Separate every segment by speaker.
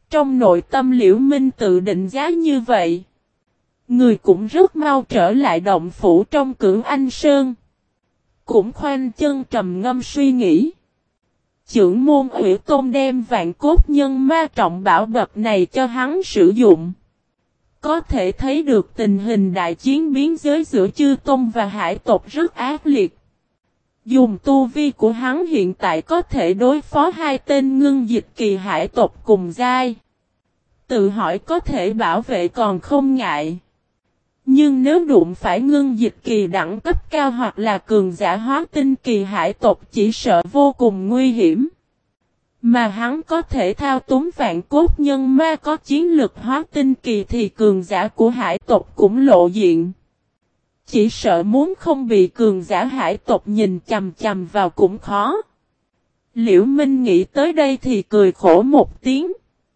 Speaker 1: Trong nội tâm Liễu Minh tự định giá như vậy. Người cũng rất mau trở lại động phủ trong Cửu Anh Sơn. Cũng khoanh chân trầm ngâm suy nghĩ. Chưởng môn Hủy Tôn đem vạn cốt nhân ma trọng bảo vật này cho hắn sử dụng. Có thể thấy được tình hình đại chiến biến giới giữa chư tôn và hải tộc rất ác liệt. Dùng tu vi của hắn hiện tại có thể đối phó hai tên ngưng dịch kỳ hải tộc cùng giai. Tự hỏi có thể bảo vệ còn không ngại. Nhưng nếu đụng phải ngưng dịch kỳ đẳng cấp cao hoặc là cường giả hóa tinh kỳ hải tộc chỉ sợ vô cùng nguy hiểm. Mà hắn có thể thao túng vạn cốt nhân ma có chiến lực hóa tinh kỳ thì cường giả của hải tộc cũng lộ diện. Chỉ sợ muốn không bị cường giả hải tộc nhìn chằm chằm vào cũng khó. Liễu Minh nghĩ tới đây thì cười khổ một tiếng.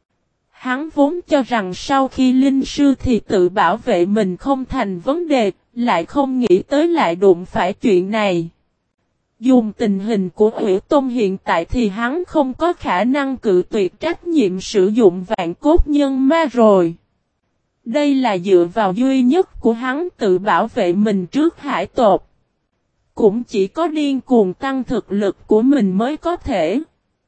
Speaker 1: Hắn vốn cho rằng sau khi linh sư thì tự bảo vệ mình không thành vấn đề, lại không nghĩ tới lại đụng phải chuyện này. Dùng tình hình của Hủy Tôn hiện tại thì hắn không có khả năng cự tuyệt trách nhiệm sử dụng vạn cốt nhân ma rồi. Đây là dựa vào duy nhất của hắn tự bảo vệ mình trước hải tộc. Cũng chỉ có điên cuồng tăng thực lực của mình mới có thể.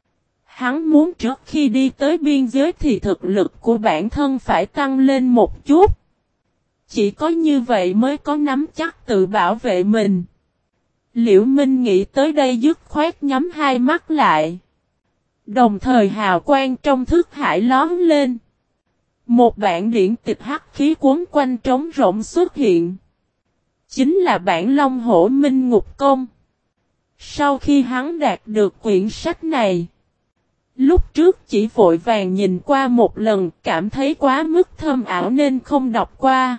Speaker 1: Hắn muốn trước khi đi tới biên giới thì thực lực của bản thân phải tăng lên một chút. Chỉ có như vậy mới có nắm chắc tự bảo vệ mình. Liễu Minh nghĩ tới đây dứt khoát nhắm hai mắt lại. Đồng thời hào quang trong thức hải lóm lên. Một bản điển tịch hắc khí cuốn quanh trống rỗng xuất hiện. Chính là bản Long Hổ Minh Ngục Công. Sau khi hắn đạt được quyển sách này. Lúc trước chỉ vội vàng nhìn qua một lần cảm thấy quá mức thâm ảo nên không đọc qua.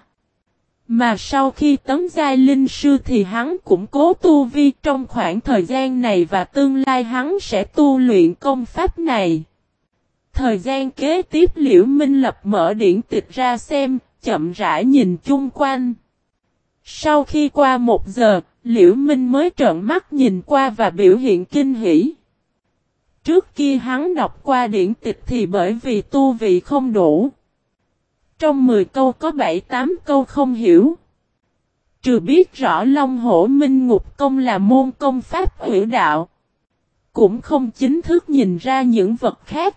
Speaker 1: Mà sau khi tấn giai linh sư thì hắn cũng cố tu vi trong khoảng thời gian này và tương lai hắn sẽ tu luyện công pháp này. Thời gian kế tiếp Liễu Minh Lập mở điển tịch ra xem, chậm rãi nhìn chung quanh. Sau khi qua 1 giờ, Liễu Minh mới trợn mắt nhìn qua và biểu hiện kinh hỉ. Trước kia hắn đọc qua điển tịch thì bởi vì tu vị không đủ. Trong 10 câu có 7-8 câu không hiểu. Trừ biết rõ Long Hổ Minh Ngục Công là môn công pháp hủy đạo. Cũng không chính thức nhìn ra những vật khác.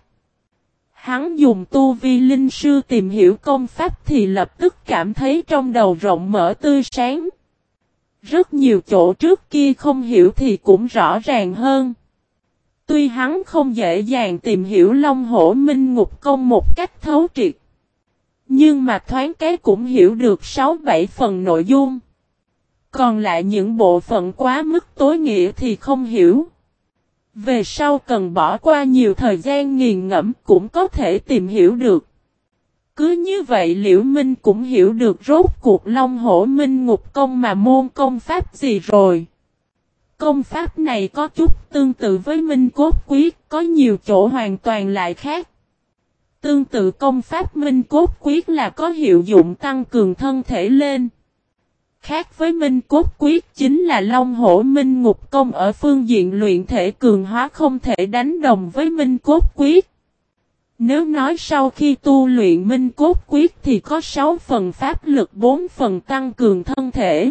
Speaker 1: Hắn dùng tu vi linh sư tìm hiểu công pháp thì lập tức cảm thấy trong đầu rộng mở tươi sáng. Rất nhiều chỗ trước kia không hiểu thì cũng rõ ràng hơn. Tuy hắn không dễ dàng tìm hiểu Long Hổ Minh Ngục Công một cách thấu triệt. Nhưng mà thoáng cái cũng hiểu được 6-7 phần nội dung. Còn lại những bộ phận quá mức tối nghĩa thì không hiểu. Về sau cần bỏ qua nhiều thời gian nghiền ngẫm cũng có thể tìm hiểu được. Cứ như vậy Liễu Minh cũng hiểu được rốt cuộc Long Hổ Minh Ngục Công mà môn công pháp gì rồi. Công pháp này có chút tương tự với Minh Cốt Quyết, có nhiều chỗ hoàn toàn lại khác. Tương tự công pháp Minh Cốt Quyết là có hiệu dụng tăng cường thân thể lên. Khác với Minh Cốt Quyết chính là Long Hổ Minh Ngục Công ở phương diện luyện thể cường hóa không thể đánh đồng với Minh Cốt Quyết. Nếu nói sau khi tu luyện Minh Cốt Quyết thì có 6 phần pháp lực 4 phần tăng cường thân thể.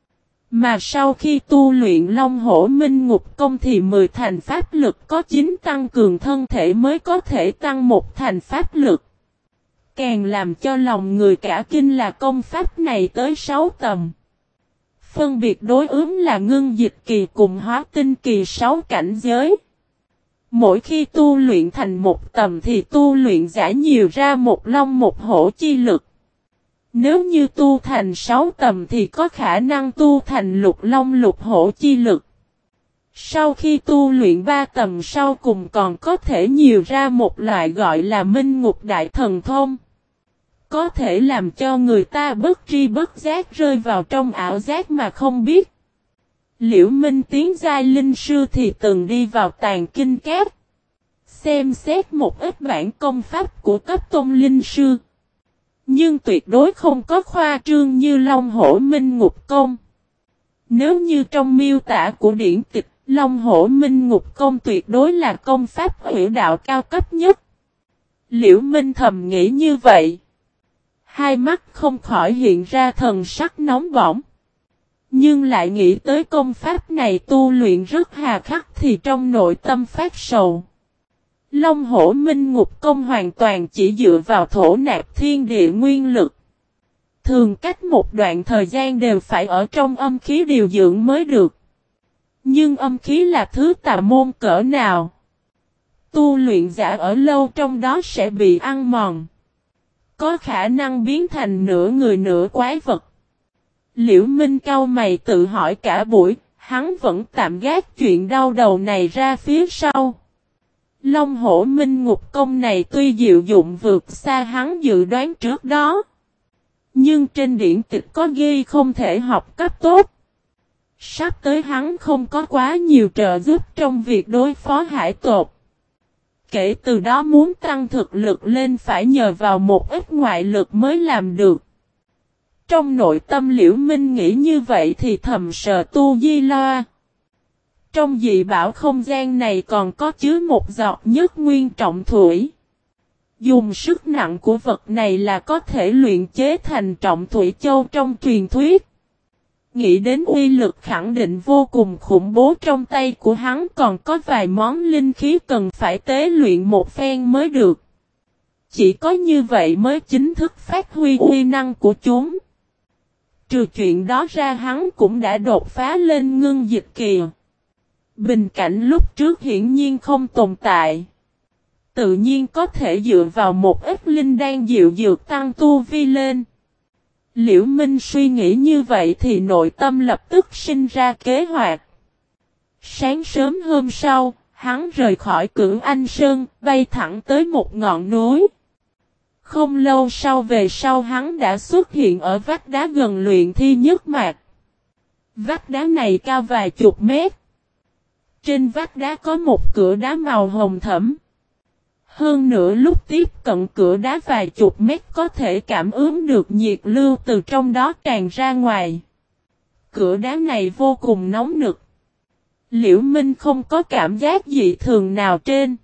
Speaker 1: Mà sau khi tu luyện Long Hổ Minh Ngục Công thì 10 thành pháp lực có 9 tăng cường thân thể mới có thể tăng 1 thành pháp lực. Càng làm cho lòng người cả kinh là công pháp này tới 6 tầm. Phân biệt đối ứng là ngưng dịch kỳ cùng hóa tinh kỳ 6 cảnh giới. Mỗi khi tu luyện thành một tầm thì tu luyện giả nhiều ra một long một hổ chi lực. Nếu như tu thành 6 tầm thì có khả năng tu thành lục long lục hổ chi lực. Sau khi tu luyện 3 tầm sau cùng còn có thể nhiều ra một loại gọi là Minh Ngục Đại Thần Thông. Có thể làm cho người ta bất tri bất giác rơi vào trong ảo giác mà không biết. Liễu Minh tiến giai linh sư thì từng đi vào tàng kinh cát. Xem xét một ít bản công pháp của cấp tôn linh sư. Nhưng tuyệt đối không có khoa trương như Long Hổ Minh Ngục Công. Nếu như trong miêu tả của điển tịch, Long Hổ Minh Ngục Công tuyệt đối là công pháp hủy đạo cao cấp nhất. Liễu Minh thầm nghĩ như vậy. Hai mắt không khỏi hiện ra thần sắc nóng bỏng. Nhưng lại nghĩ tới công pháp này tu luyện rất hà khắc thì trong nội tâm phát sầu. Long hổ minh ngục công hoàn toàn chỉ dựa vào thổ nạp thiên địa nguyên lực. Thường cách một đoạn thời gian đều phải ở trong âm khí điều dưỡng mới được. Nhưng âm khí là thứ tà môn cỡ nào? Tu luyện giả ở lâu trong đó sẽ bị ăn mòn. Có khả năng biến thành nửa người nửa quái vật. Liễu Minh cau mày tự hỏi cả buổi, hắn vẫn tạm gác chuyện đau đầu này ra phía sau. Long hổ minh ngục công này tuy diệu dụng vượt xa hắn dự đoán trước đó. Nhưng trên điển tịch có ghi không thể học cấp tốt. Sắp tới hắn không có quá nhiều trợ giúp trong việc đối phó hải tộc. Kể từ đó muốn tăng thực lực lên phải nhờ vào một ít ngoại lực mới làm được. Trong nội tâm Liễu Minh nghĩ như vậy thì thầm sợ tu di loa. Trong dị bảo không gian này còn có chứa một giọt nhất nguyên trọng thủy. Dùng sức nặng của vật này là có thể luyện chế thành trọng thủy châu trong truyền thuyết. Nghĩ đến uy lực khẳng định vô cùng khủng bố trong tay của hắn còn có vài món linh khí cần phải tế luyện một phen mới được. Chỉ có như vậy mới chính thức phát huy uy năng của chúng. Trừ chuyện đó ra hắn cũng đã đột phá lên ngưng dịch kỳ. Bình cảnh lúc trước hiển nhiên không tồn tại. Tự nhiên có thể dựa vào một ít linh đan dịu dược tăng tu vi lên. Liễu Minh suy nghĩ như vậy thì nội tâm lập tức sinh ra kế hoạch. Sáng sớm hôm sau, hắn rời khỏi Cửu Anh Sơn, bay thẳng tới một ngọn núi. Không lâu sau về sau hắn đã xuất hiện ở vách đá gần luyện thi nhất mạc. Vách đá này cao vài chục mét. Trên vách đá có một cửa đá màu hồng thẫm. Hơn nữa lúc tiếp cận cửa đá vài chục mét có thể cảm ứng được nhiệt lưu từ trong đó tràn ra ngoài. Cửa đá này vô cùng nóng nực. Liễu Minh không có cảm giác dị thường nào trên.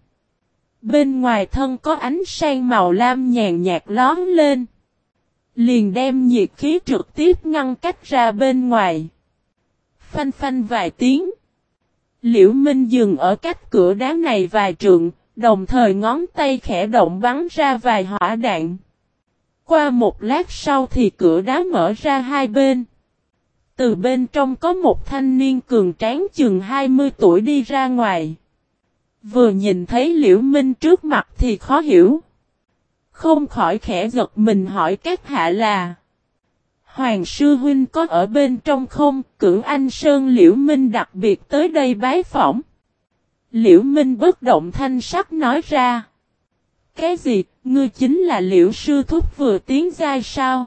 Speaker 1: Bên ngoài thân có ánh sáng màu lam nhàn nhạt lóe lên. Liền đem nhiệt khí trực tiếp ngăn cách ra bên ngoài. Phanh phanh vài tiếng. Liễu Minh dừng ở cách cửa đá này vài trượng. Đồng thời ngón tay khẽ động bắn ra vài hỏa đạn. Qua một lát sau thì cửa đá mở ra hai bên. Từ bên trong có một thanh niên cường tráng chừng 20 tuổi đi ra ngoài. Vừa nhìn thấy Liễu Minh trước mặt thì khó hiểu. Không khỏi khẽ giật mình hỏi các hạ là: Hoàng sư huynh có ở bên trong không? Cửu Anh Sơn Liễu Minh đặc biệt tới đây bái phỏng. Liễu Minh bất động thanh sắc nói ra. Cái gì, ngươi chính là Liễu sư thúc vừa tiến giai sao?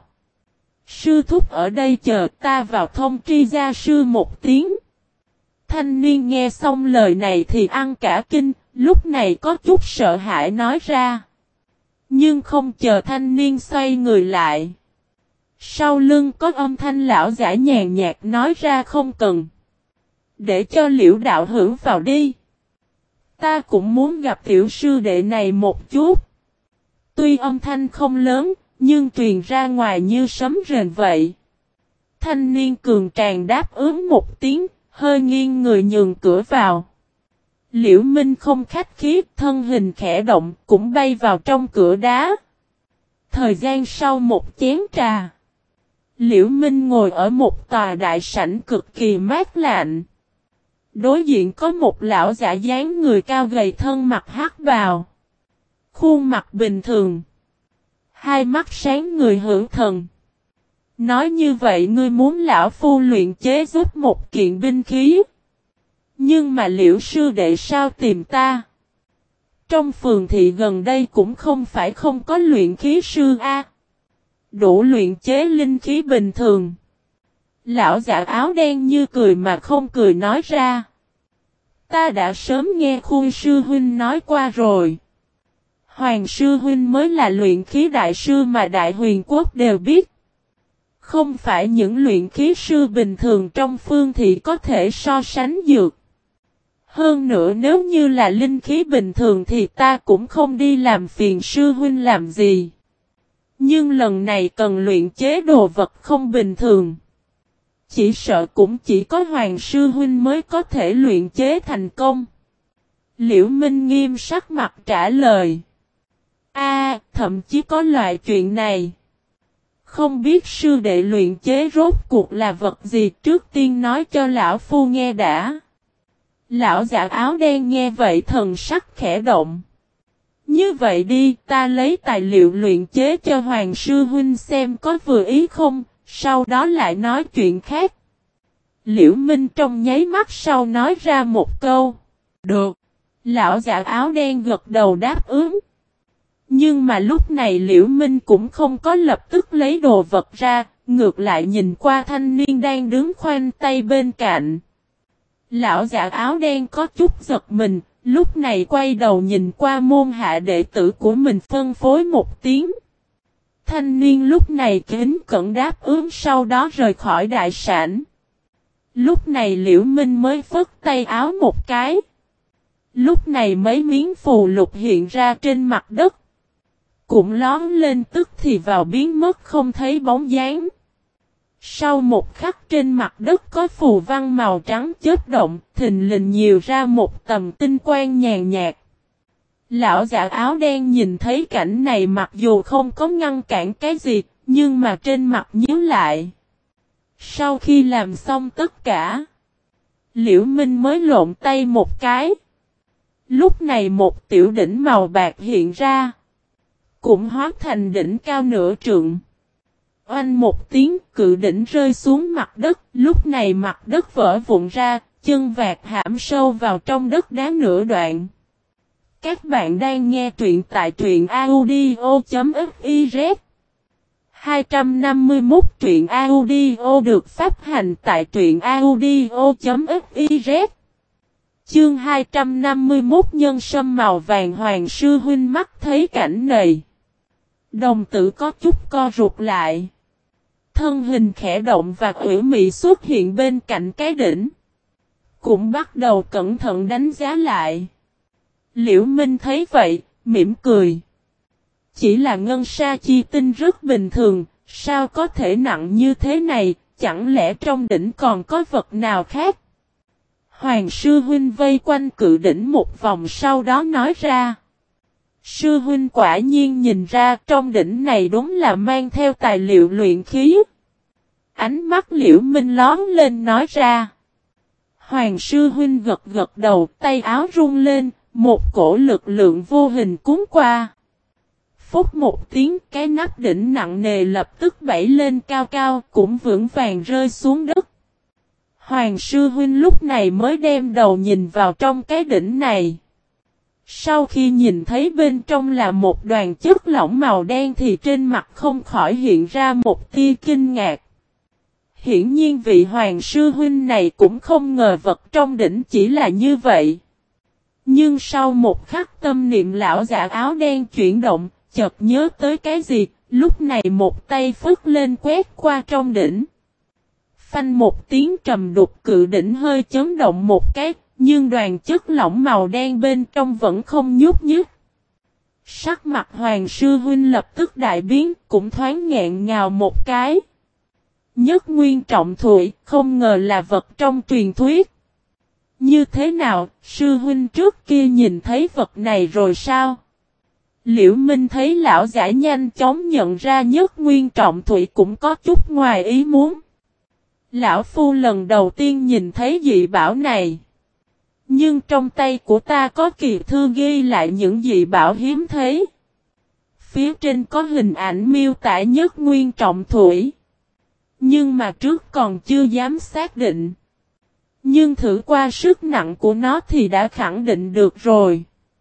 Speaker 1: Sư thúc ở đây chờ ta vào thông tri gia sư một tiếng. Thanh niên nghe xong lời này thì ăn cả kinh, lúc này có chút sợ hãi nói ra. Nhưng không chờ thanh niên xoay người lại. Sau lưng có âm thanh lão giả nhàn nhạt nói ra không cần. Để cho Liễu đạo hữu vào đi. Ta cũng muốn gặp tiểu sư đệ này một chút. Tuy âm thanh không lớn, nhưng truyền ra ngoài như sấm rền vậy. Thanh niên cường tràng đáp ứng một tiếng, hơi nghiêng người nhường cửa vào. Liễu Minh không khách khí, thân hình khẽ động, cũng bay vào trong cửa đá. Thời gian sau một chén trà, Liễu Minh ngồi ở một tòa đại sảnh cực kỳ mát lạnh. Đối diện có một lão giả dáng người cao gầy thân mặc hắc bào. Khuôn mặt bình thường. Hai mắt sáng người hữu thần. Nói như vậy ngươi muốn lão phu luyện chế giúp một kiện binh khí. Nhưng mà Liễu sư đệ sao tìm ta? Trong phường thị gần đây cũng không phải không có luyện khí sư A. Đủ luyện chế linh khí bình thường. Lão giả áo đen như cười mà không cười nói ra. Ta đã sớm nghe Khuôn sư huynh nói qua rồi. Hoàng sư huynh mới là luyện khí đại sư mà Đại Huyền Quốc đều biết. Không phải những luyện khí sư bình thường trong phương thị có thể so sánh dược. Hơn nữa nếu như là linh khí bình thường thì ta cũng không đi làm phiền sư huynh làm gì. Nhưng lần này cần luyện chế đồ vật không bình thường. Chỉ sợ cũng chỉ có Hoàng sư huynh mới có thể luyện chế thành công. Liễu Minh nghiêm sắc mặt trả lời. Thậm chí có loại chuyện này. Không biết sư đệ luyện chế rốt cuộc là vật gì, trước tiên nói cho lão phu nghe đã. Lão giả áo đen nghe vậy thần sắc khẽ động. Như vậy đi, ta lấy tài liệu luyện chế cho Hoàng sư huynh xem có vừa ý không, sau đó lại nói chuyện khác. Liễu Minh trong nháy mắt sau nói ra một câu. Được. Lão giả áo đen gật đầu đáp ứng. Nhưng mà lúc này Liễu Minh cũng không có lập tức lấy đồ vật ra, ngược lại nhìn qua thanh niên đang đứng khoanh tay bên cạnh. Lão giả áo đen có chút giật mình, lúc này quay đầu nhìn qua môn hạ đệ tử của mình phân phối một tiếng. Thanh niên lúc này kính cẩn đáp ứng sau đó rời khỏi đại sảnh. Lúc này Liễu Minh mới phất tay áo một cái. Lúc này mấy miếng phù lục hiện ra trên mặt đất. Cũng lón lên tức thì vào biến mất không thấy bóng dáng. Sau một khắc trên mặt đất có phù văn màu trắng chớp động, thình lình nhiều ra một tầm tinh quang nhàn nhạt. Lão giả áo đen nhìn thấy cảnh này mặc dù không có ngăn cản cái gì, nhưng mà trên mặt nhíu lại. Sau khi làm xong tất cả, Liễu Minh mới lộn tay một cái. Lúc này một tiểu đỉnh màu bạc hiện ra, cũng hóa thành đỉnh cao nửa trượng. Oanh một tiếng, cự đỉnh rơi xuống mặt đất, lúc này mặt đất vỡ vụn ra, chân vạc hãm sâu vào trong đất đá nửa đoạn. Các bạn đang nghe truyện tại truyện audio.fiz 251 truyện audio được phát hành tại truyện audio.fiz. Chương 251 nhân sâm màu vàng. Hoàng sư huynh mắt thấy cảnh này, đồng tử có chút co rụt lại. Thân hình khẽ động và ủy mị xuất hiện bên cạnh cái đỉnh. Cũng bắt đầu cẩn thận đánh giá lại. Liễu Minh thấy vậy, mỉm cười. Chỉ là ngân sa chi tinh rất bình thường, sao có thể nặng như thế này, chẳng lẽ trong đỉnh còn có vật nào khác? Hoàng sư huynh vây quanh cự đỉnh một vòng sau đó nói ra. Sư huynh quả nhiên nhìn ra trong đỉnh này đúng là mang theo tài liệu luyện khí. Ánh mắt Liễu Minh lón lên nói ra. Hoàng sư huynh gật gật đầu, tay áo rung lên, một cổ lực lượng vô hình cuốn qua. Phúc một tiếng, cái nắp đỉnh nặng nề lập tức bẩy lên cao cao, cũng vững vàng rơi xuống đất. Hoàng sư huynh lúc này mới đem đầu nhìn vào trong cái đỉnh này. Sau khi nhìn thấy bên trong là một đoàn chất lỏng màu đen thì trên mặt không khỏi hiện ra một tia kinh ngạc. Hiển nhiên vị hoàng sư huynh này cũng không ngờ vật trong đỉnh chỉ là như vậy. Nhưng sau một khắc tâm niệm lão giả áo đen chuyển động, chợt nhớ tới cái gì, lúc này một tay phất lên quét qua trong đỉnh. Phanh một tiếng trầm đục, cự đỉnh hơi chấn động một cái, nhưng đoàn chất lỏng màu đen bên trong vẫn không nhúc nhích. Sắc mặt hoàng sư huynh lập tức đại biến, cũng thoáng nghẹn ngào một cái. Nhất nguyên trọng thủy, không ngờ là vật trong truyền thuyết. Như thế nào, sư huynh trước kia nhìn thấy vật này rồi sao? Liễu Minh thấy lão giả nhanh chóng nhận ra nhất nguyên trọng thủy cũng có chút ngoài ý muốn. Lão phu lần đầu tiên nhìn thấy dị bảo này. Nhưng trong tay của ta có kỳ thư ghi lại những dị bảo hiếm thấy. Phía trên có hình ảnh miêu tả nhất nguyên trọng thủy. Nhưng mà trước còn chưa dám xác định. Nhưng thử qua sức nặng của nó thì đã khẳng định được rồi.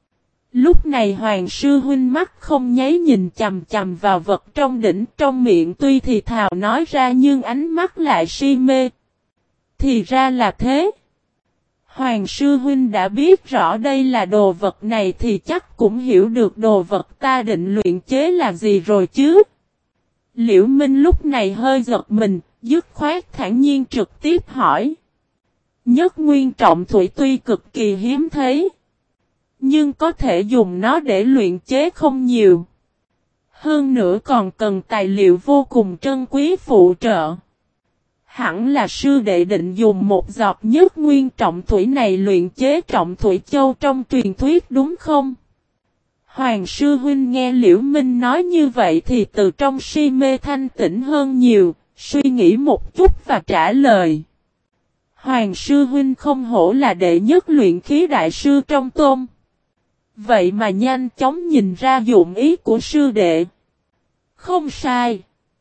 Speaker 1: Lúc này hoàng sư huynh mắt không nháy nhìn chằm chằm vào vật trong đỉnh, trong miệng tuy thì thào nói ra nhưng ánh mắt lại si mê. Thì ra là thế. Hoàng sư huynh đã biết rõ đây là đồ vật này thì chắc cũng hiểu được đồ vật ta định luyện chế là gì rồi chứ. Liễu Minh lúc này hơi giật mình, dứt khoát thản nhiên trực tiếp hỏi. Nhất nguyên trọng thủy tuy cực kỳ hiếm thấy, nhưng có thể dùng nó để luyện chế không nhiều. Hơn nữa còn cần tài liệu vô cùng trân quý phụ trợ. Hẳn là sư đệ định dùng một giọt nhất nguyên trọng thủy này luyện chế trọng thủy châu trong truyền thuyết đúng không? Hoàng sư huynh nghe Liễu Minh nói như vậy thì từ trong si mê thanh tĩnh hơn nhiều, suy nghĩ một chút và trả lời. Hoàng sư huynh không hổ là đệ nhất luyện khí đại sư trong tôn. Vậy mà nhanh chóng nhìn ra dụng ý của sư đệ. Không sai.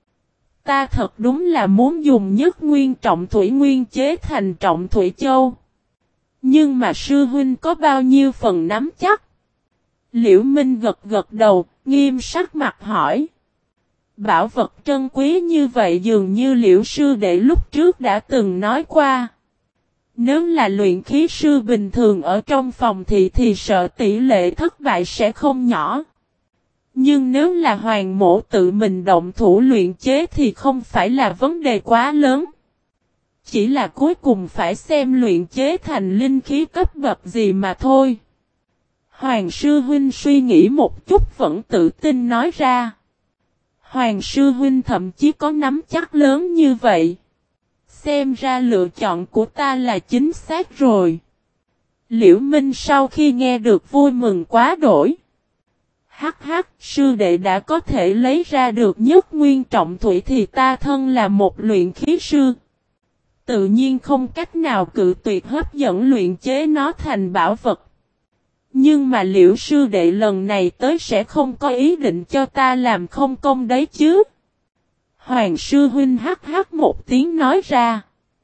Speaker 1: Ta thật đúng là muốn dùng nhất nguyên trọng thủy nguyên chế thành trọng thủy châu. Nhưng mà sư huynh có bao nhiêu phần nắm chắc? Liễu Minh gật gật đầu, nghiêm sắc mặt hỏi. Bảo vật trân quý như vậy dường như Liễu sư đệ lúc trước đã từng nói qua. Nếu là luyện khí sư bình thường ở trong phòng thì sợ tỷ lệ thất bại sẽ không nhỏ. Nhưng nếu là hoàng mổ tự mình động thủ luyện chế thì không phải là vấn đề quá lớn. Chỉ là cuối cùng phải xem luyện chế thành linh khí cấp bậc gì mà thôi. Hoàng sư huynh suy nghĩ một chút vẫn tự tin nói ra. Hoàng sư huynh thậm chí có nắm chắc lớn như vậy. Xem ra lựa chọn của ta là chính xác rồi. Liễu Minh sau khi nghe được vui mừng quá đổi. Hắc hắc, sư đệ đã có thể lấy ra được nhất nguyên trọng thủy thì ta thân là một luyện khí sư. Tự nhiên không cách nào cự tuyệt hấp dẫn luyện chế nó thành bảo vật. Nhưng mà Liễu sư đệ lần này tới sẽ không có ý định cho ta làm không công đấy chứ. Hoàng sư huynh hắc hắc một tiếng nói ra.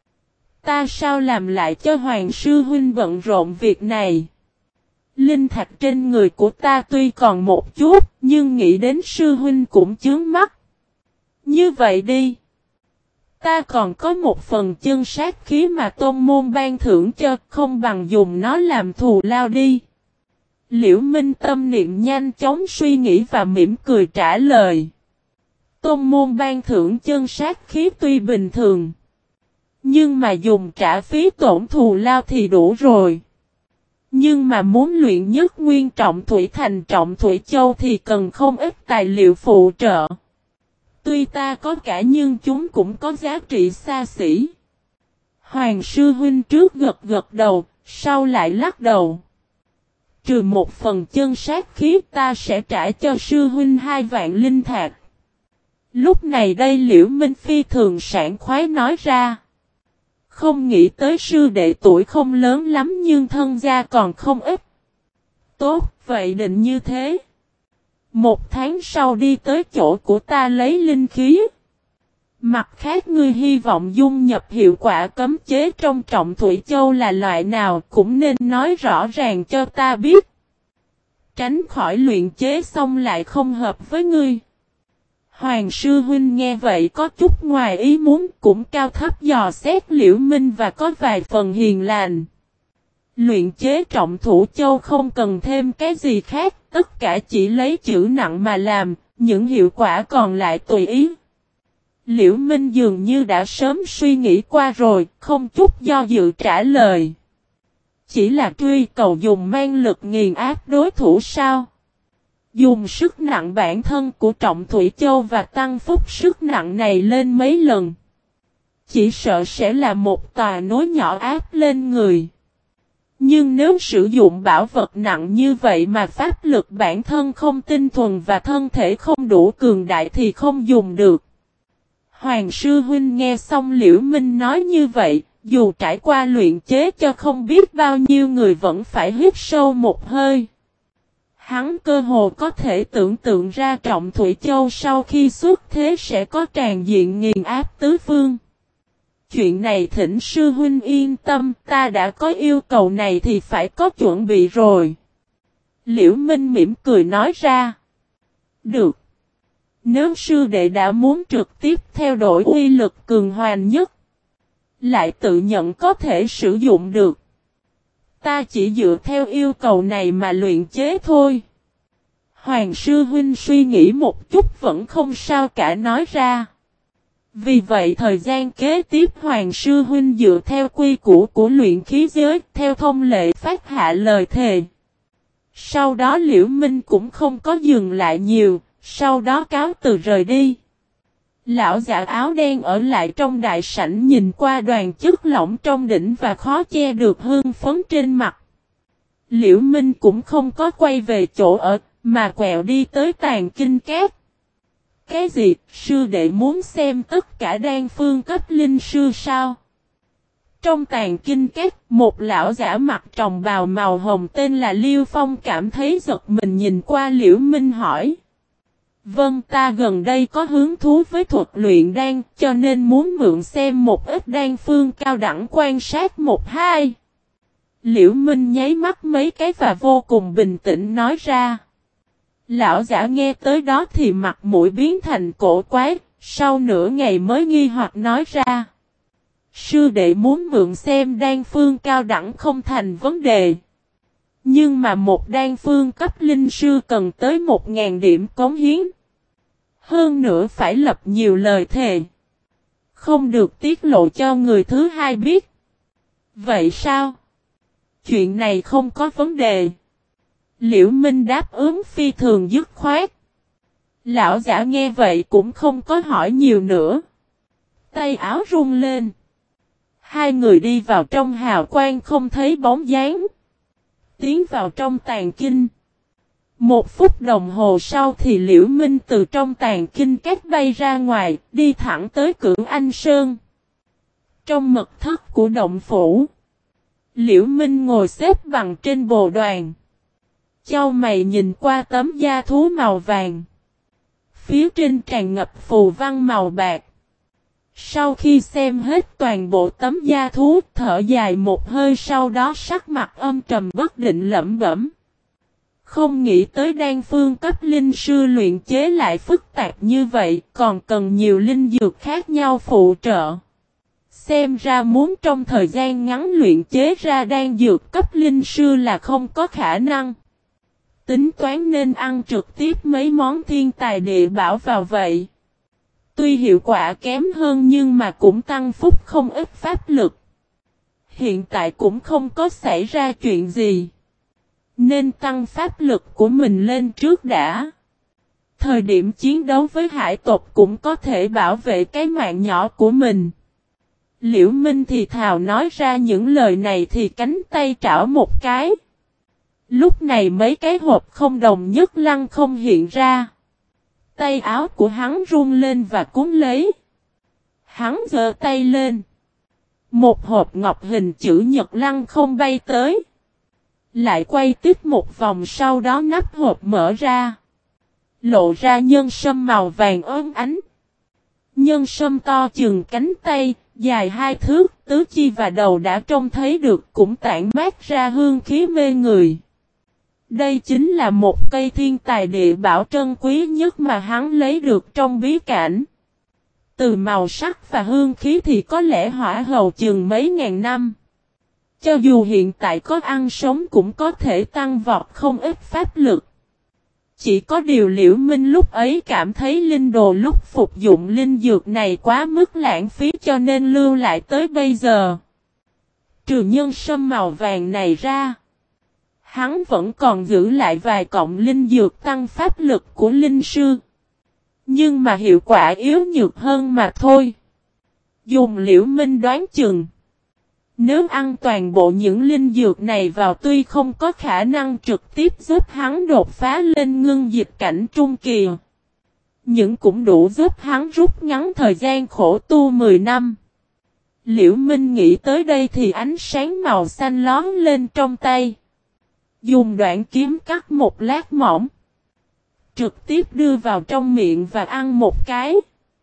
Speaker 1: Ta sao làm lại cho Hoàng sư huynh bận rộn việc này. Linh thạch trên người của ta tuy còn một chút, nhưng nghĩ đến sư huynh cũng chướng mắt. Như vậy đi. Ta còn có một phần chân sát khí mà tôn môn ban thưởng cho, không bằng dùng nó làm thù lao đi. Liễu Minh tâm niệm nhanh chóng suy nghĩ và mỉm cười trả lời. Tôn môn ban thưởng chân sát khí tuy bình thường. Nhưng mà dùng trả phí tổn thù lao thì đủ rồi. Nhưng mà muốn luyện nhất nguyên trọng thủy thành trọng thủy châu thì cần không ít tài liệu phụ trợ. Tuy ta có cả nhưng chúng cũng có giá trị xa xỉ. Hoàng sư huynh trước gật gật đầu, sau lại lắc đầu. Trừ một phần chân sát khí ta sẽ trả cho sư huynh 2 vạn linh thạch. Lúc này đây Liễu Minh Phi thường sảng khoái nói ra. Không nghĩ tới sư đệ tuổi không lớn lắm nhưng thân gia còn không ít. Tốt, vậy định như thế. 1 tháng sau đi tới chỗ của ta lấy linh khí. Mặt khác ngươi hy vọng dung nhập hiệu quả cấm chế trong trọng thủy châu là loại nào cũng nên nói rõ ràng cho ta biết. Tránh khỏi luyện chế xong lại không hợp với ngươi. Hoàng sư huynh nghe vậy có chút ngoài ý muốn cũng cao thấp dò xét Liễu Minh và có vài phần hiền lành. Luyện chế trọng thủ châu không cần thêm cái gì khác, tất cả chỉ lấy chữ nặng mà làm, những hiệu quả còn lại tùy ý. Liễu Minh dường như đã sớm suy nghĩ qua rồi, không chút do dự trả lời. Chỉ là truy cầu dùng man lực nghiền áp đối thủ sao? Dùng sức nặng bản thân của Trọng Thủy Châu và tăng phúc sức nặng này lên mấy lần. Chỉ sợ sẽ là một tòa núi nhỏ áp lên người. Nhưng nếu sử dụng bảo vật nặng như vậy mà pháp lực bản thân không tinh thuần và thân thể không đủ cường đại thì không dùng được. Hoàng sư huynh nghe xong Liễu Minh nói như vậy, dù trải qua luyện chế cho không biết bao nhiêu người vẫn phải hít sâu một hơi. Hắn cơ hồ có thể tưởng tượng ra Trọng Thủy Châu sau khi xuất thế sẽ có tràn diện nghiền áp tứ phương. Chuyện này thỉnh sư huynh yên tâm, ta đã có yêu cầu này thì phải có chuẩn bị rồi. Liễu Minh mỉm cười nói ra. Được. Nếu sư đệ đã muốn trực tiếp theo đuổi uy lực cường hoành nhất, lại tự nhận có thể sử dụng được. Ta chỉ dựa theo yêu cầu này mà luyện chế thôi. Hoàng sư huynh suy nghĩ một chút vẫn không sao cả nói ra. Vì vậy thời gian kế tiếp Hoàng Sư Huynh dựa theo quy củ của luyện khí giới, theo thông lệ phát hạ lời thề. Sau đó Liễu Minh cũng không có dừng lại nhiều, sau đó cáo từ rời đi. Lão giả áo đen ở lại trong đại sảnh nhìn qua đoàn chất lỏng trong đỉnh và khó che được hưng phấn trên mặt. Liễu Minh cũng không có quay về chỗ ở, mà quẹo đi tới Tàn Kinh Cát. Cái gì, sư đệ muốn xem tất cả đan phương cấp linh sư sao? Trong Tàn Kinh Cát, một lão giả mặc tròng bào màu hồng tên là Liêu Phong cảm thấy giật mình nhìn qua Liễu Minh hỏi. Vâng, ta gần đây có hứng thú với thuật luyện đan, cho nên muốn mượn xem một ít đan phương cao đẳng quan sát một hai. Liễu Minh nháy mắt mấy cái và vô cùng bình tĩnh nói ra. Lão giả nghe tới đó thì mặt mũi biến thành cổ quái, sau nửa ngày mới nghi hoặc nói ra. Sư đệ muốn mượn xem đan phương cao đẳng không thành vấn đề. Nhưng mà một đan phương cấp linh sư cần tới 1000 điểm cống hiến. Hơn nữa phải lập nhiều lời thề. Không được tiết lộ cho người thứ hai biết. Vậy sao? Chuyện này không có vấn đề. Liễu Minh đáp ứng phi thường dứt khoát. Lão giả nghe vậy cũng không có hỏi nhiều nữa. Tay áo rung lên. Hai người đi vào trong hào quang không thấy bóng dáng. Tiến vào trong tàn kinh. 1 phút đồng hồ sau thì Liễu Minh từ trong tàn kinh cát bay ra ngoài, đi thẳng tới Cửu Anh Sơn. Trong mật thất của động phủ, Liễu Minh ngồi xếp bằng trên bồ đoàn. Chau mày nhìn qua tấm da thú màu vàng. Phía trên tràn ngập phù văn màu bạc. Sau khi xem hết toàn bộ tấm da thú, thở dài một hơi sau đó sắc mặt âm trầm bất định lẩm bẩm. Không nghĩ tới đan phương cấp linh sư luyện chế lại phức tạp như vậy, còn cần nhiều linh dược khác nhau phụ trợ. Xem ra muốn trong thời gian ngắn luyện chế ra đan dược cấp linh sư là không có khả năng. Tính toán nên ăn trực tiếp mấy món thiên tài địa bảo vào vậy. Tuy hiệu quả kém hơn nhưng mà cũng tăng phúc không ít pháp lực. Hiện tại cũng không có xảy ra chuyện gì. Nên tăng pháp lực của mình lên trước đã. Thời điểm chiến đấu với hải tộc cũng có thể bảo vệ cái mạng nhỏ của mình. Liễu Minh thì thào nói ra những lời này thì cánh tay trảo một cái. Lúc này mấy cái hộp không đồng nhất lăng không hiện ra. Tay áo của hắn run lên và cuốn lấy. Hắn giơ tay lên. Một hộp ngọc hình chữ nhật lăng không bay tới. Lại quay tiếp một vòng sau đó nắp hộp mở ra. Lộ ra nhân sâm màu vàng óng ánh. Nhân sâm to chừng cánh tay, dài 2 thước, tứ chi và đầu đã trông thấy được cũng tản mát ra hương khí mê người. Đây chính là một cây thiên tài địa bảo trân quý nhất mà hắn lấy được trong bí cảnh. Từ màu sắc và hương khí thì có lẽ hỏa hầu chừng mấy ngàn năm. Cho dù hiện tại có ăn sống cũng có thể tăng vọt không ít pháp lực. Chỉ có điều Liễu Minh lúc ấy cảm thấy linh đồ lúc phục dụng linh dược này quá mức lãng phí cho nên lưu lại tới bây giờ. Trừ nhân sâm màu vàng này ra, hắn vẫn còn giữ lại vài cọng linh dược tăng pháp lực của linh sư. Nhưng mà hiệu quả yếu nhược hơn mà thôi. Dùng Liễu Minh đoán chừng. Nếu ăn toàn bộ những linh dược này vào tuy không có khả năng trực tiếp giúp hắn đột phá lên ngưng dịch cảnh trung kỳ. Nhưng cũng đủ giúp hắn rút ngắn thời gian khổ tu 10 năm. Liễu Minh nghĩ tới đây thì ánh sáng màu xanh lón lên trong tay. Dùng đoạn kiếm cắt một lát mỏng. Trực tiếp đưa vào trong miệng và ăn một cái.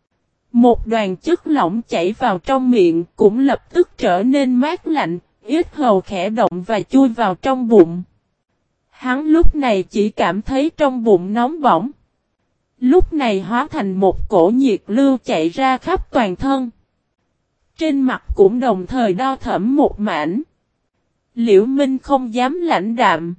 Speaker 1: Một đoàn chất lỏng chảy vào trong miệng cũng lập tức trở nên mát lạnh, yết hầu khẽ động và chui vào trong bụng. Hắn lúc này chỉ cảm thấy trong bụng nóng bỏng. Lúc này hóa thành một cổ nhiệt lưu chạy ra khắp toàn thân. Trên mặt cũng đồng thời đo thẫm một mảnh. Liễu Minh không dám lãnh đạm.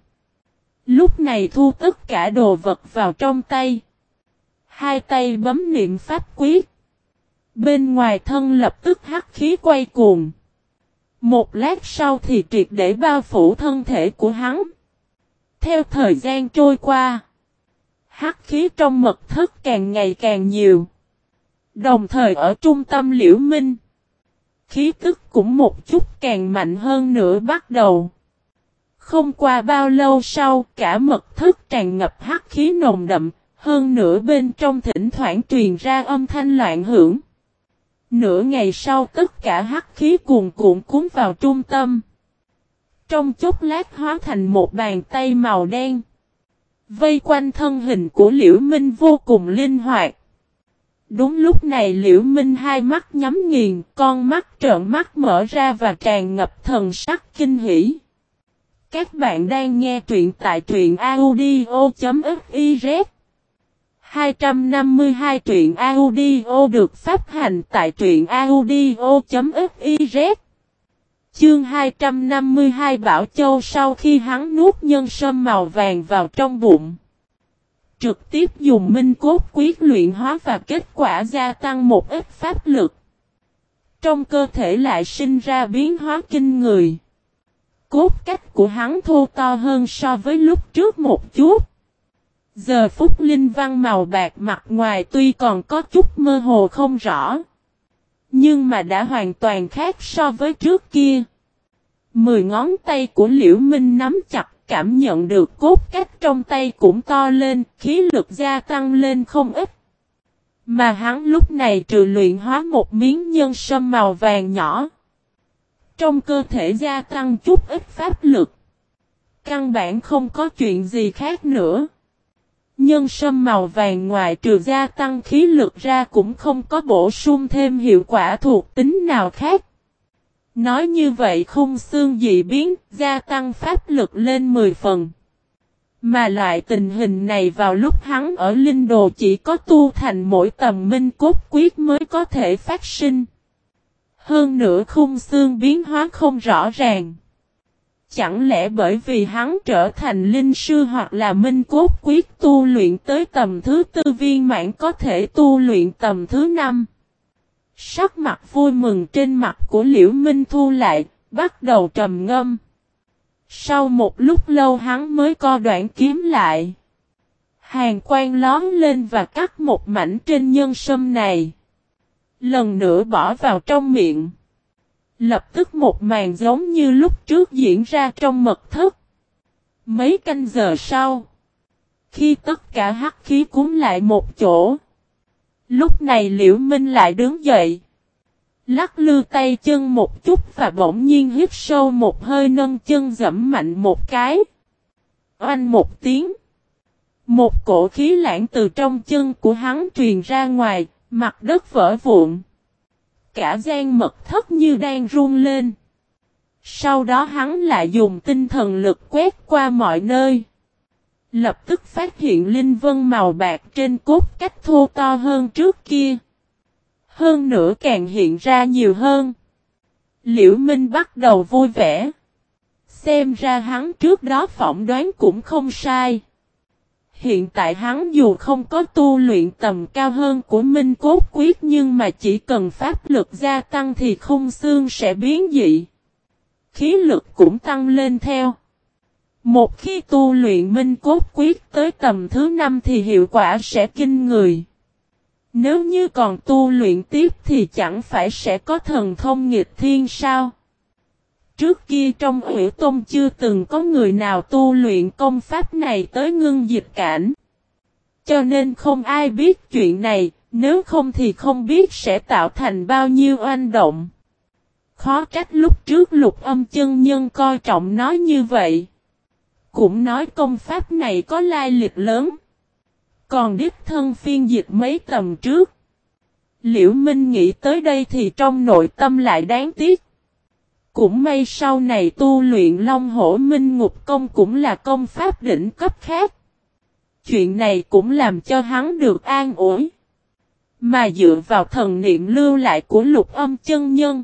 Speaker 1: Lúc này thu tất cả đồ vật vào trong tay. Hai tay bấm niệm pháp quyết. Bên ngoài thân lập tức hắc khí quay cuồng. Một lát sau thì triệt để bao phủ thân thể của hắn. Theo thời gian trôi qua, hắc khí trong mật thất càng ngày càng nhiều. Đồng thời ở trung tâm Liễu Minh, khí tức cũng một chút càng mạnh hơn nữa bắt đầu. Không qua bao lâu sau, cả mật thất tràn ngập hắc khí nồng đậm, hơn nữa bên trong thỉnh thoảng truyền ra âm thanh loạn hưởng. Nửa ngày sau tất cả hắc khí cuồn cuộn cuốn vào trung tâm. Trong chốc lát hóa thành một bàn tay màu đen. Vây quanh thân hình của Liễu Minh vô cùng linh hoạt. Đúng lúc này Liễu Minh hai mắt nhắm nghiền, con mắt trợn mắt mở ra và tràn ngập thần sắc kinh hỉ. Các bạn đang nghe truyện tại truyện audio.fiz 252 truyện audio được phát hành tại truyện audio.fiz. Chương 252 Bảo Châu sau khi hắn nuốt nhân sâm màu vàng vào trong bụng. Trực tiếp dùng minh cốt quyết luyện hóa và kết quả gia tăng một ít pháp lực. Trong cơ thể lại sinh ra biến hóa kinh người. Cốt cách của hắn thô to hơn so với lúc trước một chút. Giờ phút linh văn màu bạc mặt ngoài tuy còn có chút mơ hồ không rõ. Nhưng mà đã hoàn toàn khác so với trước kia. 10 ngón tay của Liễu Minh nắm chặt, cảm nhận được cốt cách trong tay cũng to lên, khí lực gia tăng lên không ít. Mà hắn lúc này trừ luyện hóa một miếng nhân sâm màu vàng nhỏ. Trong cơ thể gia tăng chút ít pháp lực. Căn bản không có chuyện gì khác nữa. Nhân sâm màu vàng ngoài trừ gia tăng khí lực ra cũng không có bổ sung thêm hiệu quả thuộc tính nào khác. Nói như vậy khung xương dị biến, gia tăng pháp lực lên 10 phần. Mà loại tình hình này vào lúc hắn ở linh đồ chỉ có tu thành mỗi tầm minh cốt quyết mới có thể phát sinh. Hơn nữa khung xương biến hóa không rõ ràng. Chẳng lẽ bởi vì hắn trở thành linh sư hoặc là minh cốt quyết tu luyện tới tầm thứ 4 viên mãn có thể tu luyện tầm thứ 5. Sắc mặt vui mừng trên mặt của Liễu Minh thu lại, bắt đầu trầm ngâm. Sau một lúc lâu hắn mới co đoạn kiếm lại. Hàn quang lóm lên và cắt một mảnh trên nhân sâm này. Lần nữa bỏ vào trong miệng. Lập tức một màn giống như lúc trước diễn ra trong mật thất. Mấy canh giờ sau, khi tất cả hắc khí cuốn lại một chỗ, lúc này Liễu Minh lại đứng dậy. Lắc lư tay chân một chút và bỗng nhiên hít sâu một hơi nâng chân giẫm mạnh một cái. Oanh một tiếng. Một cổ khí lãng từ trong chân của hắn truyền ra ngoài, mặt đất vỡ vụn. Cả gian mật thất như đang run lên. Sau đó hắn lại dùng tinh thần lực quét qua mọi nơi. Lập tức phát hiện linh vân màu bạc trên cốt cách thô to hơn trước kia. Hơn nữa càng hiện ra nhiều hơn. Liễu Minh bắt đầu vui vẻ. Xem ra hắn trước đó phỏng đoán cũng không sai. Hiện tại hắn dù không có tu luyện tầm cao hơn của Minh Cốt Quyết nhưng mà chỉ cần pháp lực gia tăng thì khung xương sẽ biến dị. Khí lực cũng tăng lên theo. Một khi tu luyện Minh Cốt Quyết tới tầm thứ 5 thì hiệu quả sẽ kinh người. Nếu như còn tu luyện tiếp thì chẳng phải sẽ có thần thông nghịch thiên sao? Trước kia trong Hủy Tôn chưa từng có người nào tu luyện công pháp này tới ngưng dịch cảnh. Cho nên không ai biết chuyện này, nếu không thì không biết sẽ tạo thành bao nhiêu oanh động. Khó trách lúc trước Lục Âm chân nhân coi trọng nó như vậy. Cũng nói công pháp này có lai lịch lớn. Còn đích thân phiên dịch mấy tầm trước. Liễu Minh nghĩ tới đây thì trong nội tâm lại đáng tiếc. Cũng may sau này tu luyện Long Hổ Minh Ngục Công cũng là công pháp đỉnh cấp khác. Chuyện này cũng làm cho hắn được an ủi. Mà dựa vào thần niệm lưu lại của Lục Âm chân nhân.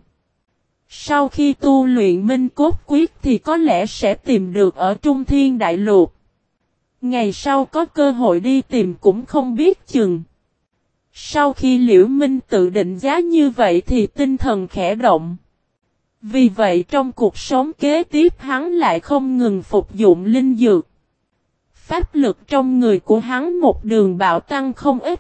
Speaker 1: Sau khi tu luyện Minh Cốt Quyết thì có lẽ sẽ tìm được ở Trung Thiên Đại Lục. Ngày sau có cơ hội đi tìm cũng không biết chừng. Sau khi Liễu Minh tự định giá như vậy thì tinh thần khẽ động. Vì vậy trong cuộc sống kế tiếp hắn lại không ngừng phục dụng linh dược. Pháp lực trong người của hắn một đường bạo tăng không ít.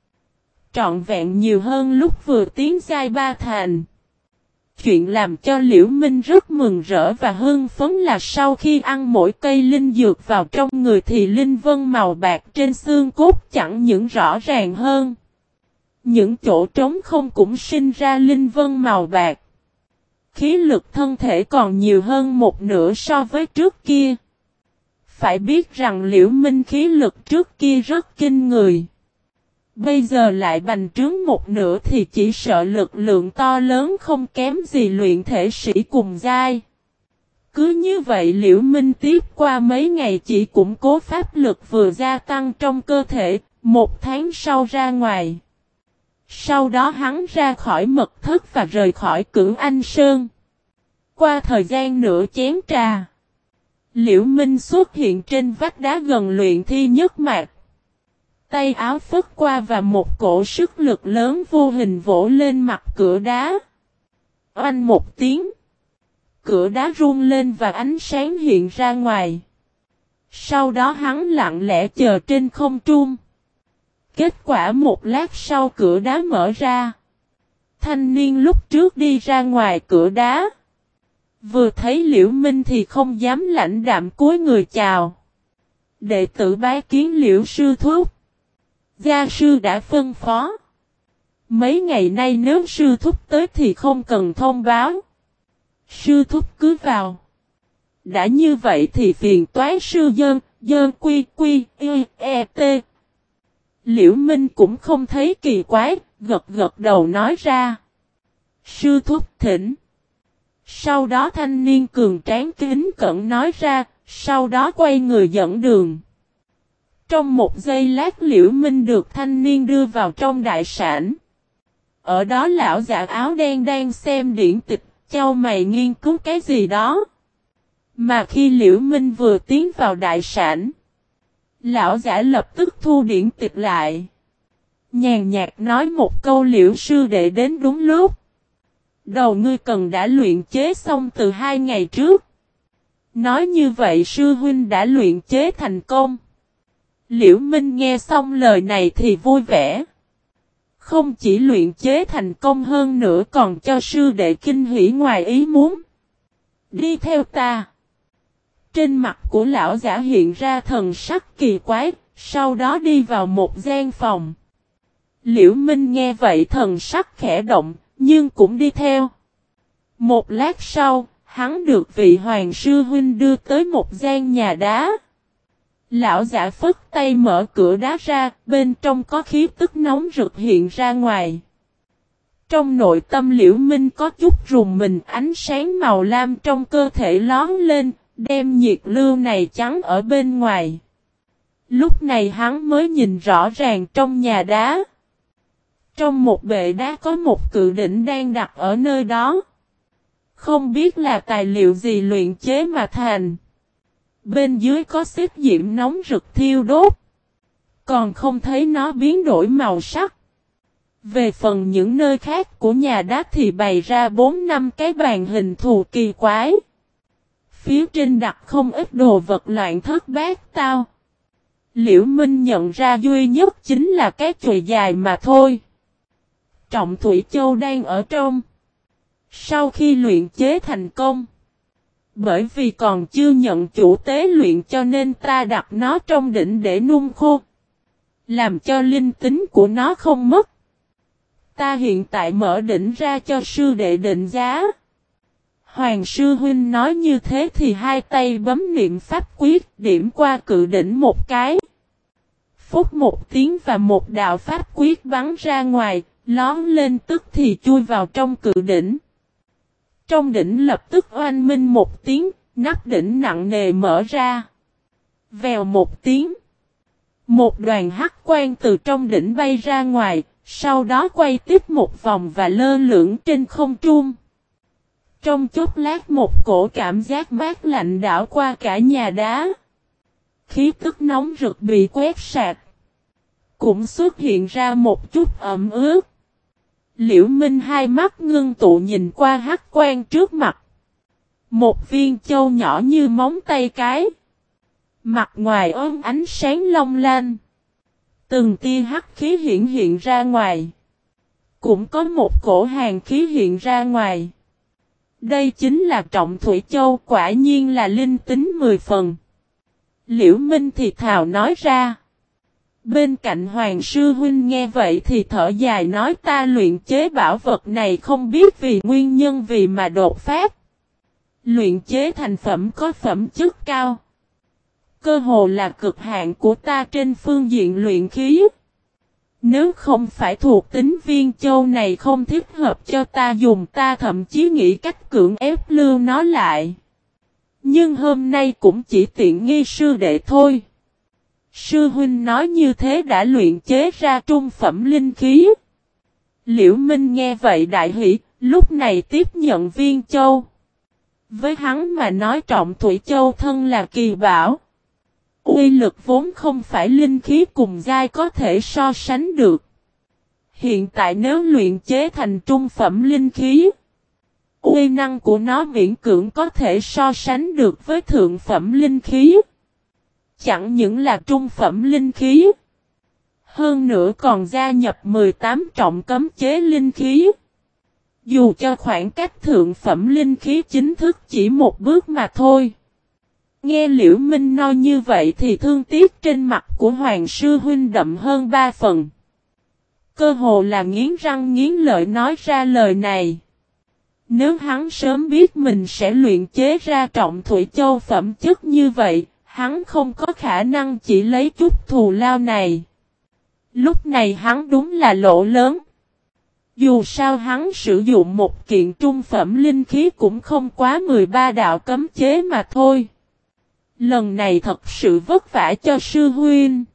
Speaker 1: Trọn vẹn nhiều hơn lúc vừa tiến giai 3 thành. Chuyện làm cho Liễu Minh rất mừng rỡ và hưng phấn là sau khi ăn mỗi cây linh dược vào trong người thì linh vân màu bạc trên xương cốt chẳng những rõ ràng hơn. Những chỗ trống không cũng sinh ra linh vân màu bạc. Khí lực thân thể còn nhiều hơn một nửa so với trước kia. Phải biết rằng Liễu Minh khí lực trước kia rất kinh người. Bây giờ lại bành trướng một nửa thì chỉ sợ lực lượng to lớn không kém gì luyện thể sĩ cùng giai. Cứ như vậy Liễu Minh tiếp qua mấy ngày chỉ củng cố pháp lực vừa gia tăng trong cơ thể, 1 tháng sau ra ngoài. Sau đó hắn ra khỏi mật thất và rời khỏi Cửu Anh Sơn. Qua thời gian nửa chén trà, Liễu Minh xuất hiện trên vách đá gần luyện thi nhất mạc. Tay áo phất qua và một cổ sức lực lớn vô hình vỗ lên mặt cửa đá. Oanh một tiếng. Cửa đá rung lên và ánh sáng hiện ra ngoài. Sau đó hắn lặng lẽ chờ trên không trung. Kết quả một lát sau cửa đá mở ra. Thanh niên lúc trước đi ra ngoài cửa đá. Vừa thấy Liễu Minh thì không dám lãnh đạm cúi người chào. Đệ tử bái kiến Liễu sư thúc. Gia sư đã phân phó. Mấy ngày nay nếu sư thúc tới thì không cần thông báo. Sư thúc cứ vào. Đã như vậy thì phiền toái sư dơn quy quy e t. Liễu Minh cũng không thấy kỳ quái, gật gật đầu nói ra. Sư thúc thỉnh. Sau đó thanh niên cường tráng kính cẩn nói ra, sau đó quay người dẫn đường. Trong một giây lát Liễu Minh được thanh niên đưa vào trong đại sảnh. Ở đó lão giả áo đen đang xem điển tịch, chau mày nghiên cứu cái gì đó. Mà khi Liễu Minh vừa tiến vào đại sảnh, lão giả lập tức thu điển tịch lại. Nhàn nhạt nói một câu Liễu sư đệ đến đúng lúc. Đầu ngươi cần đã luyện chế xong từ 2 ngày trước. Nói như vậy sư huynh đã luyện chế thành công. Liễu Minh nghe xong lời này thì vui vẻ. Không chỉ luyện chế thành công hơn nữa còn cho sư đệ kinh hỉ ngoài ý muốn. Đi theo ta. Trên mặt của lão giả hiện ra thần sắc kỳ quái, sau đó đi vào một gian phòng. Liễu Minh nghe vậy thần sắc khẽ động, nhưng cũng đi theo. Một lát sau, hắn được vị hoàng sư huynh đưa tới một gian nhà đá. Lão giả phất tay mở cửa đá ra, bên trong có khí tức nóng rực hiện ra ngoài. Trong nội tâm Liễu Minh có chút rùng mình, ánh sáng màu lam trong cơ thể lón lên, đem nhiệt lưu này chắn ở bên ngoài. Lúc này hắn mới nhìn rõ ràng trong nhà đá. Trong một bệ đá có một cự đỉnh đang đặt ở nơi đó. Không biết là tài liệu gì luyện chế mà thành. Bên dưới có xích diễm nóng rực thiêu đốt. Còn không thấy nó biến đổi màu sắc. Về phần những nơi khác của nhà đá thì bày ra 4-5 cái bàn hình thù kỳ quái. Phía trên đặt không ít đồ vật loạn thất bát tao. Liễu Minh nhận ra duy nhất chính là cái chùy dài mà thôi. Trọng Thủy Châu đang ở trong. Sau khi luyện chế thành công. Bởi vì còn chưa nhận chủ tế luyện cho nên ta đặt nó trong đỉnh để nung khô. Làm cho linh tính của nó không mất. Ta hiện tại mở đỉnh ra cho sư đệ định giá. Hoàng sư huynh nói như thế thì hai tay bấm niệm pháp quyết điểm qua cự đỉnh một cái. Phút một tiếng và một đạo pháp quyết bắn ra ngoài, lón lên tức thì chui vào trong cự đỉnh. Trong đỉnh lập tức oanh minh một tiếng, nắp đỉnh nặng nề mở ra. Vèo một tiếng. Một đoàn hắc quang từ trong đỉnh bay ra ngoài, sau đó quay tiếp một vòng và lơ lửng trên không trung. Trong chốc lát một cổ cảm giác mát lạnh đảo qua cả nhà đá. Khí tức nóng rực bị quét sạch. cũng xuất hiện ra một chút ẩm ướt. Liễu Minh hai mắt ngưng tụ nhìn qua hắc quang trước mặt. Một viên châu nhỏ như móng tay cái. Mặt ngoài ôm ánh sáng long lanh. Từng tia hắc khí hiện ra ngoài. Cũng có một cổ hàn khí hiện ra ngoài. Đây chính là Trọng Thủy Châu, quả nhiên là linh tính 10 phần. Liễu Minh thì thào nói ra. Bên cạnh Hoàng Sư Huynh nghe vậy thì thở dài nói ta luyện chế bảo vật này không biết vì nguyên nhân vì mà đột phát. Luyện chế thành phẩm có phẩm chất cao. Cơ hồ là cực hạn của ta trên phương diện luyện khí. Nếu không phải thuộc tính viên châu này không thích hợp cho ta dùng ta thậm chí nghĩ cách cưỡng ép lưu nó lại. Nhưng hôm nay cũng chỉ tiện nghi sư đệ thôi. Sư huynh nói như thế đã luyện chế ra trung phẩm linh khí. Liễu Minh nghe vậy đại hỉ, lúc này tiếp nhận viên châu. Với hắn mà nói Trọng Thủy Châu thân là kỳ bảo. Uy lực vốn không phải linh khí cùng giai có thể so sánh được. Hiện tại nếu luyện chế thành trung phẩm linh khí, uy năng của nó miễn cưỡng có thể so sánh được với thượng phẩm linh khí. Chẳng những là trung phẩm linh khí, hơn nữa còn gia nhập 18 trọng cấm chế linh khí. Dù cho khoảng cách thượng phẩm linh khí chính thức chỉ một bước mà thôi. Nghe Liễu Minh nói như vậy thì thương tiếc trên mặt của Hoàng Sư Huynh đậm hơn 3 phần. Cơ hồ là nghiến răng nghiến lợi nói ra lời này. Nếu hắn sớm biết mình sẽ luyện chế ra Trọng Thủy Châu phẩm chất như vậy, hắn không có khả năng chỉ lấy chút thù lao này. Lúc này hắn đúng là lỗ lớn. Dù sao hắn sử dụng một kiện trung phẩm linh khí cũng không quá 13 đạo cấm chế mà thôi. Lần này thật sự vất vả cho sư huynh.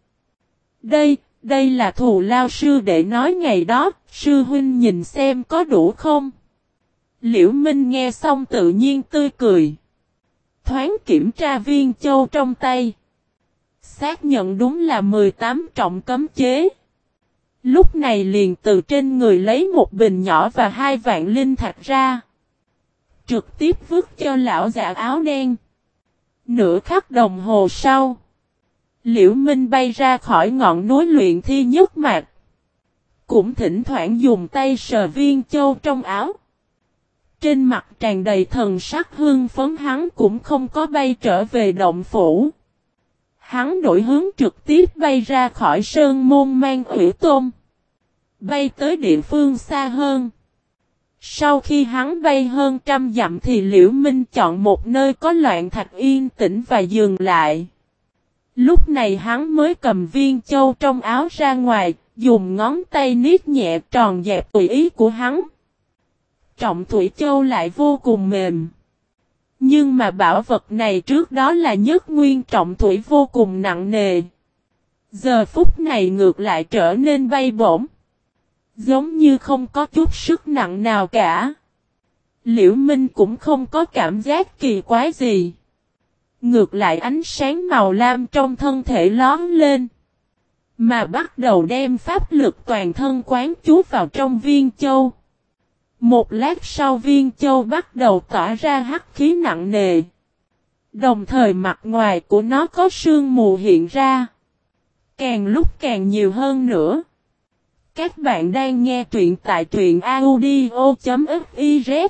Speaker 1: Đây là thù lao sư đệ nói ngày đó, sư huynh nhìn xem có đủ không? Liễu Minh nghe xong tự nhiên tươi cười. Thoáng kiểm tra viên châu trong tay. Xác nhận đúng là 18 trọng cấm chế. Lúc này liền từ trên người lấy một bình nhỏ và 2 vạn linh thạch ra. Trực tiếp vứt cho lão già áo đen. Nửa khắc đồng hồ sau, Liễu Minh bay ra khỏi ngọn núi luyện thi nhất mạc. Cũng thỉnh thoảng dùng tay sờ viên châu trong áo. Trên mặt tràn đầy thần sắc hưng phấn hắn cũng không có bay trở về động phủ. Hắn đổi hướng trực tiếp bay ra khỏi sơn môn mang ủy tôn. Bay tới địa phương xa hơn. Sau khi hắn bay hơn 100 dặm thì Liễu Minh chọn một nơi có loạn thạch yên tĩnh và dừng lại. Lúc này hắn mới cầm viên châu trong áo ra ngoài, dùng ngón tay niết nhẹ tròn dẹp tùy ý của hắn. Trọng Thủy Châu lại vô cùng mềm. Nhưng mà bảo vật này trước đó là nhất nguyên trọng thủy vô cùng nặng nề. Giờ phút này ngược lại trở nên bay bổng. Giống như không có chút sức nặng nào cả. Liễu Minh cũng không có cảm giác kỳ quái gì. Ngược lại ánh sáng màu lam trong thân thể lóm lên. Mà bắt đầu đem pháp lực toàn thân quán chú vào trong viên châu. Một lát sau viên châu bắt đầu tỏa ra hắc khí nặng nề. Đồng thời mặt ngoài của nó có sương mù hiện ra. Càng lúc càng nhiều hơn nữa. Các bạn đang nghe truyện tại truyện audio.fiz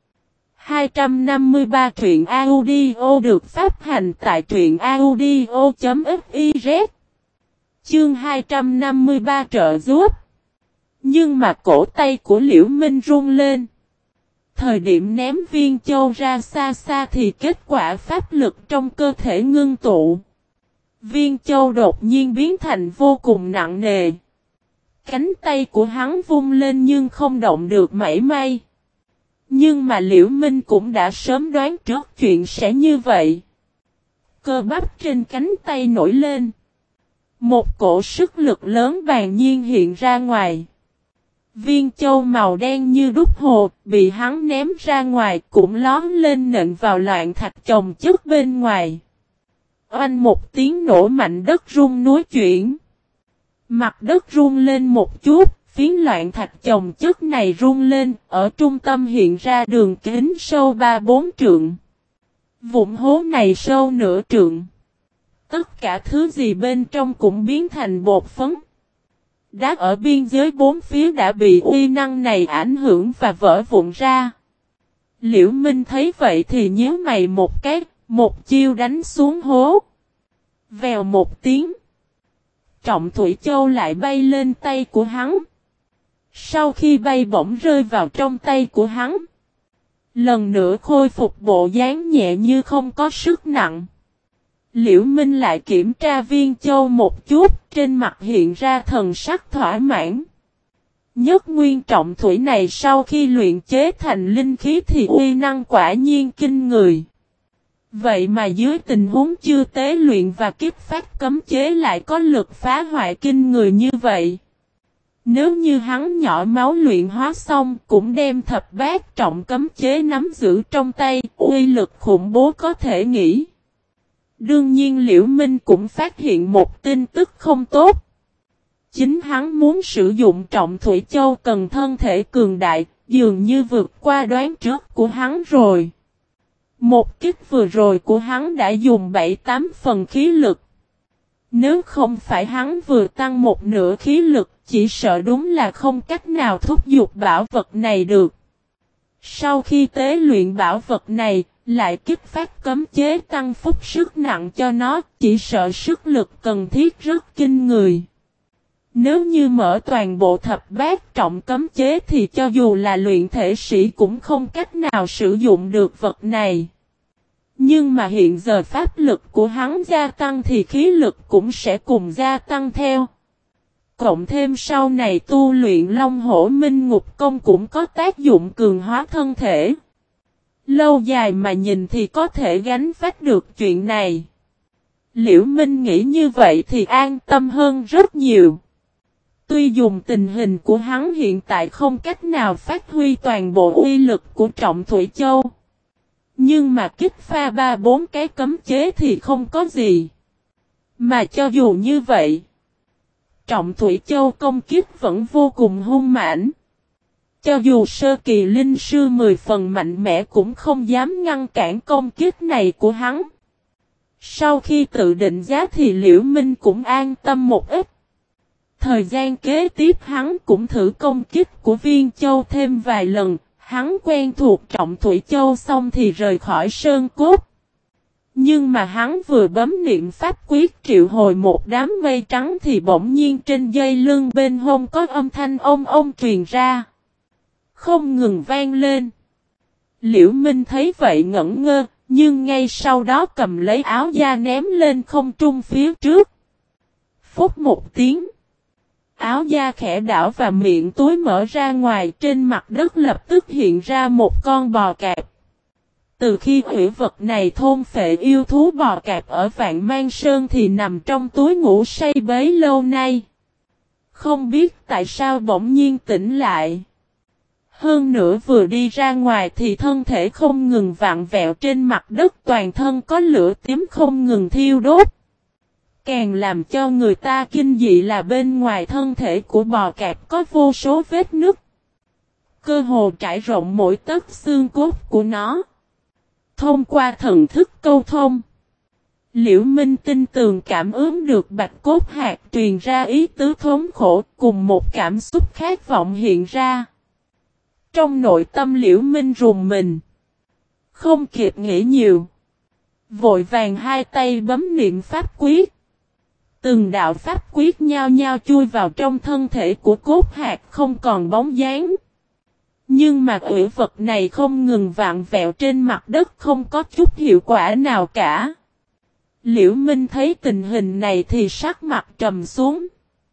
Speaker 1: 253 truyện audio được phát hành tại truyện audio.fiz Chương 253 trợ giúp. Nhưng mà cổ tay của Liễu Minh run lên. Thời điểm ném viên châu ra xa xa thì kết quả pháp lực trong cơ thể ngưng tụ. Viên châu đột nhiên biến thành vô cùng nặng nề. Cánh tay của hắn vung lên nhưng không động được mảy may. Nhưng mà Liễu Minh cũng đã sớm đoán trước chuyện sẽ như vậy. Cơ bắp trên cánh tay nổi lên. Một cổ sức lực lớn bàng nhiên hiện ra ngoài. Viên châu màu đen như đúc hồ bị hắn ném ra ngoài cũng lóm lên nện vào loạn thạch chồng chất bên ngoài. Oanh một tiếng nổ mạnh đất rung núi chuyển. Mặt đất rung lên một chút, phiến loạn thạch chồng chất này rung lên, ở trung tâm hiện ra đường kính sâu 3-4 trượng. Vụn hố này sâu nửa trượng. Tất cả thứ gì bên trong cũng biến thành bột phấn. Đá ở biên giới bốn phía đã bị uy năng này ảnh hưởng và vỡ vụn ra. Liễu Minh thấy vậy thì nhíu mày một cái, một chiêu đánh xuống hố. Vèo một tiếng. Trọng Thủy Châu lại bay lên tay của hắn. Sau khi bay bỗng rơi vào trong tay của hắn. Lần nữa khôi phục bộ dáng nhẹ như không có sức nặng. Liễu Minh lại kiểm tra viên châu một chút, trên mặt hiện ra thần sắc thỏa mãn. Nhất nguyên trọng thủy này sau khi luyện chế thành linh khí thì uy năng quả nhiên kinh người. Vậy mà dưới tình huống chưa tế luyện và kiếp phát cấm chế lại có lực phá hoại kinh người như vậy. Nếu như hắn nhỏ máu luyện hóa xong cũng đem thập bát trọng cấm chế nắm giữ trong tay, uy lực khủng bố có thể nghĩ. Đương nhiên Liễu Minh cũng phát hiện một tin tức không tốt. Chính hắn muốn sử dụng Trọng Thủy Châu cần thân thể cường đại, dường như vượt qua đoán trước của hắn rồi. Một kích vừa rồi của hắn đã dùng 7-8 phần khí lực. Nếu không phải hắn vừa tăng một nửa khí lực, chỉ sợ đúng là không cách nào thúc giục bảo vật này được. Sau khi tế luyện bảo vật này, lại kích phát cấm chế tăng phúc sức nặng cho nó, chỉ sợ sức lực cần thiết rất kinh người. Nếu như mở toàn bộ thập bát trọng cấm chế thì cho dù là luyện thể sĩ cũng không cách nào sử dụng được vật này. Nhưng mà hiện giờ pháp lực của hắn gia tăng thì khí lực cũng sẽ cùng gia tăng theo. Cộng thêm sau này tu luyện Long Hổ Minh Ngục Công cũng có tác dụng cường hóa thân thể. Lâu dài mà nhìn thì có thể gánh vác được chuyện này. Liễu Minh nghĩ như vậy thì an tâm hơn rất nhiều. Tuy dùng tình hình của hắn hiện tại không cách nào phát huy toàn bộ uy lực của Trọng Thủy Châu. Nhưng mà kích pha 3-4 cái cấm chế thì không có gì. Mà cho dù như vậy, Trọng Thủy Châu công kích vẫn vô cùng hung mãnh. Cho dù sơ kỳ linh sư 10 phần mạnh mẽ cũng không dám ngăn cản công kích này của hắn. Sau khi tự định giá thì Liễu Minh cũng an tâm một ít. Thời gian kế tiếp hắn cũng thử công kích của Viên Châu thêm vài lần, hắn quen thuộc Trọng Thủy Châu xong thì rời khỏi Sơn Cốt. Nhưng mà hắn vừa bấm niệm pháp quyết triệu hồi một đám mây trắng thì bỗng nhiên trên dây lưng bên hông có âm thanh ông truyền ra. Không ngừng vang lên. Liễu Minh thấy vậy ngẩn ngơ, nhưng ngay sau đó cầm lấy áo da ném lên không trung phía trước. Phút một tiếng. Áo da khẽ đảo và miệng túi mở ra ngoài, trên mặt đất lập tức hiện ra một con bò cạp. Từ khi hủy vật này thôn phệ yêu thú bò cạp ở Vạn Mang Sơn thì nằm trong túi ngủ say bấy lâu nay. Không biết tại sao bỗng nhiên tỉnh lại. Hơn nữa vừa đi ra ngoài thì thân thể không ngừng vặn vẹo trên mặt đất, toàn thân có lửa tím không ngừng thiêu đốt. Càng làm cho người ta kinh dị là bên ngoài thân thể của bò cạp có vô số vết nứt. Cơ hồ trải rộng mỗi tấc xương cốt của nó. Thông qua thần thức câu thông, Liễu Minh tin tường cảm ứng được bạch cốt hạt truyền ra ý tứ thống khổ cùng một cảm xúc khát vọng hiện ra. Trong nội tâm Liễu Minh rùng mình. Không kịp nghĩ nhiều. Vội vàng hai tay bấm niệm pháp quyết. Từng đạo pháp quyết nhao nhao chui vào trong thân thể của cốt hạt không còn bóng dáng. Nhưng mà quỷ vật này không ngừng vặn vẹo trên mặt đất không có chút hiệu quả nào cả. Liễu Minh thấy tình hình này thì sắc mặt trầm xuống.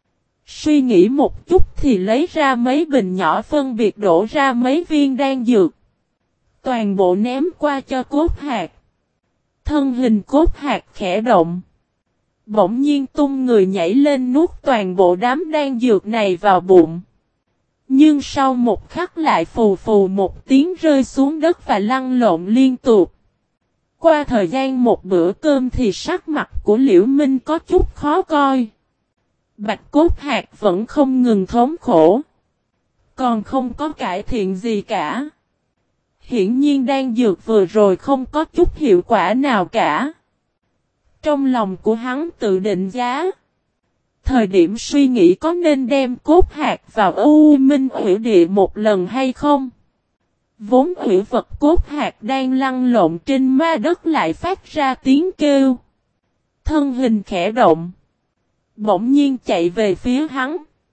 Speaker 1: Suy nghĩ một chút thì lấy ra mấy bình nhỏ phân biệt đổ ra mấy viên đan dược. Toàn bộ ném qua cho cốt hạt. Thân hình cốt hạt khẽ động. Bỗng nhiên tung người nhảy lên nuốt toàn bộ đám đan dược này vào bụng. Nhưng sau một khắc lại phù phù một tiếng rơi xuống đất và lăn lộn liên tục. Qua thời gian một bữa cơm thì sắc mặt của Liễu Minh có chút khó coi. Bạch cốt hạt vẫn không ngừng thống khổ. Còn không có cải thiện gì cả. Hiển nhiên đan dược vừa rồi không có chút hiệu quả nào cả. Trong lòng của hắn tự định giá. Thời điểm suy nghĩ có nên đem cốt hạt vào U Minh Hủy Địa một lần hay không? Vốn hủy vật cốt hạt đang lăn lộn trên ma đất lại phát ra tiếng kêu. Thân hình khẽ động. Bỗng nhiên chạy về phía hắn.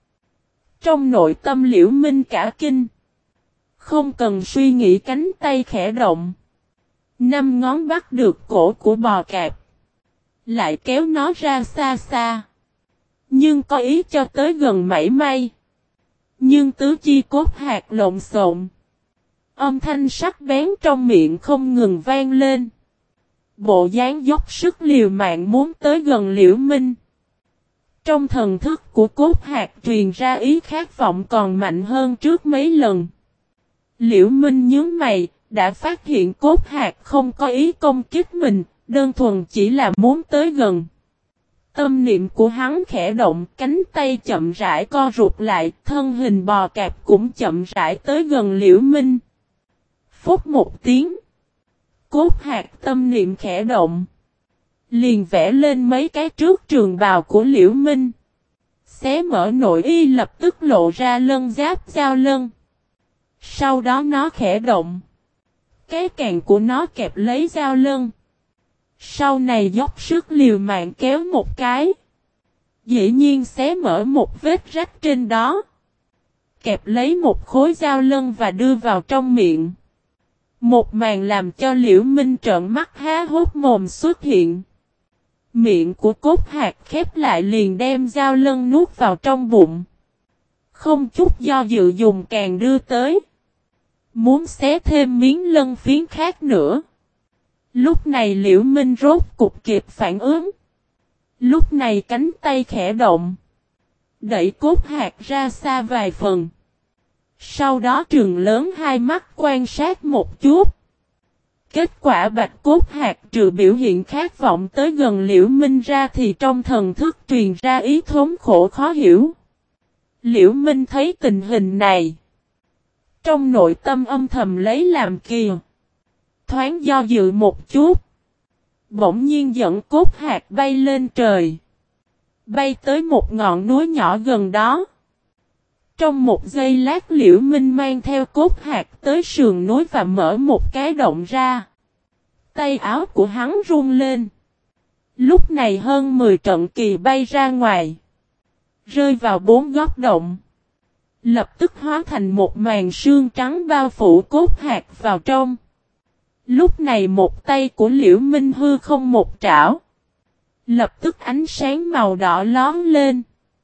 Speaker 1: Trong nội tâm Liễu Minh cả kinh. Không cần suy nghĩ cánh tay khẽ động. 5 ngón bắt được cổ của bò cạp. Lại kéo nó ra xa xa. Nhưng có ý cho tới gần mảy may. Nhưng tứ chi cốt hạt lộn xộn. Âm thanh sắc bén trong miệng không ngừng vang lên. Bộ dáng dốc sức liều mạng muốn tới gần Liễu Minh. Trong thần thức của cốt hạt truyền ra ý khát vọng còn mạnh hơn trước mấy lần. Liễu Minh nhướng mày, đã phát hiện cốt hạt không có ý công kích mình, đơn thuần chỉ là muốn tới gần. Tâm niệm của hắn khẽ động, cánh tay chậm rãi co rụt lại, thân hình bò cạp cũng chậm rãi tới gần Liễu Minh. Phút một tiếng. Cốt hạt tâm niệm khẽ động. Liền vẽ lên mấy cái trước trường bào của Liễu Minh. Xé mở nội y lập tức lộ ra lân giáp giao lân. Sau đó nó khẽ động. Cái càng của nó kẹp lấy giao lân. Sau này dốc sức liều mạng kéo một cái. Dĩ nhiên xé mở một vết rách trên đó. Kẹp lấy một khối giao lân và đưa vào trong miệng. Một màn làm cho Liễu Minh trợn mắt há hốc mồm xuất hiện. Miệng của cốt hạt khép lại liền đem giao lân nuốt vào trong bụng. Không chút do dự dùng càng đưa tới. Muốn xé thêm miếng lân phiến khác nữa. Lúc này Liễu Minh rốt cục kịp phản ứng. Lúc này cánh tay khẽ động. Đẩy cốt hạt ra xa vài phần. Sau đó trừng lớn hai mắt quan sát một chút. Kết quả bạch cốt hạt trừ biểu hiện khát vọng tới gần Liễu Minh ra thì trong thần thức truyền ra ý thống khổ khó hiểu. Liễu Minh thấy tình hình này. Trong nội tâm âm thầm lấy làm kỳ. Thoáng do dự một chút. Bỗng nhiên dẫn cốt hạt bay lên trời. Bay tới một ngọn núi nhỏ gần đó. Trong một giây lát Liễu Minh mang theo cốt hạt tới sườn núi và mở một cái động ra. Tay áo của hắn run lên. Lúc này hơn 10 trận kỳ bay ra ngoài. Rơi vào 4 góc động. Lập tức hóa thành một màn sương trắng bao phủ cốt hạt vào trong. Lúc này một tay của Liễu Minh hư không một trảo. Lập tức ánh sáng màu đỏ lón lên.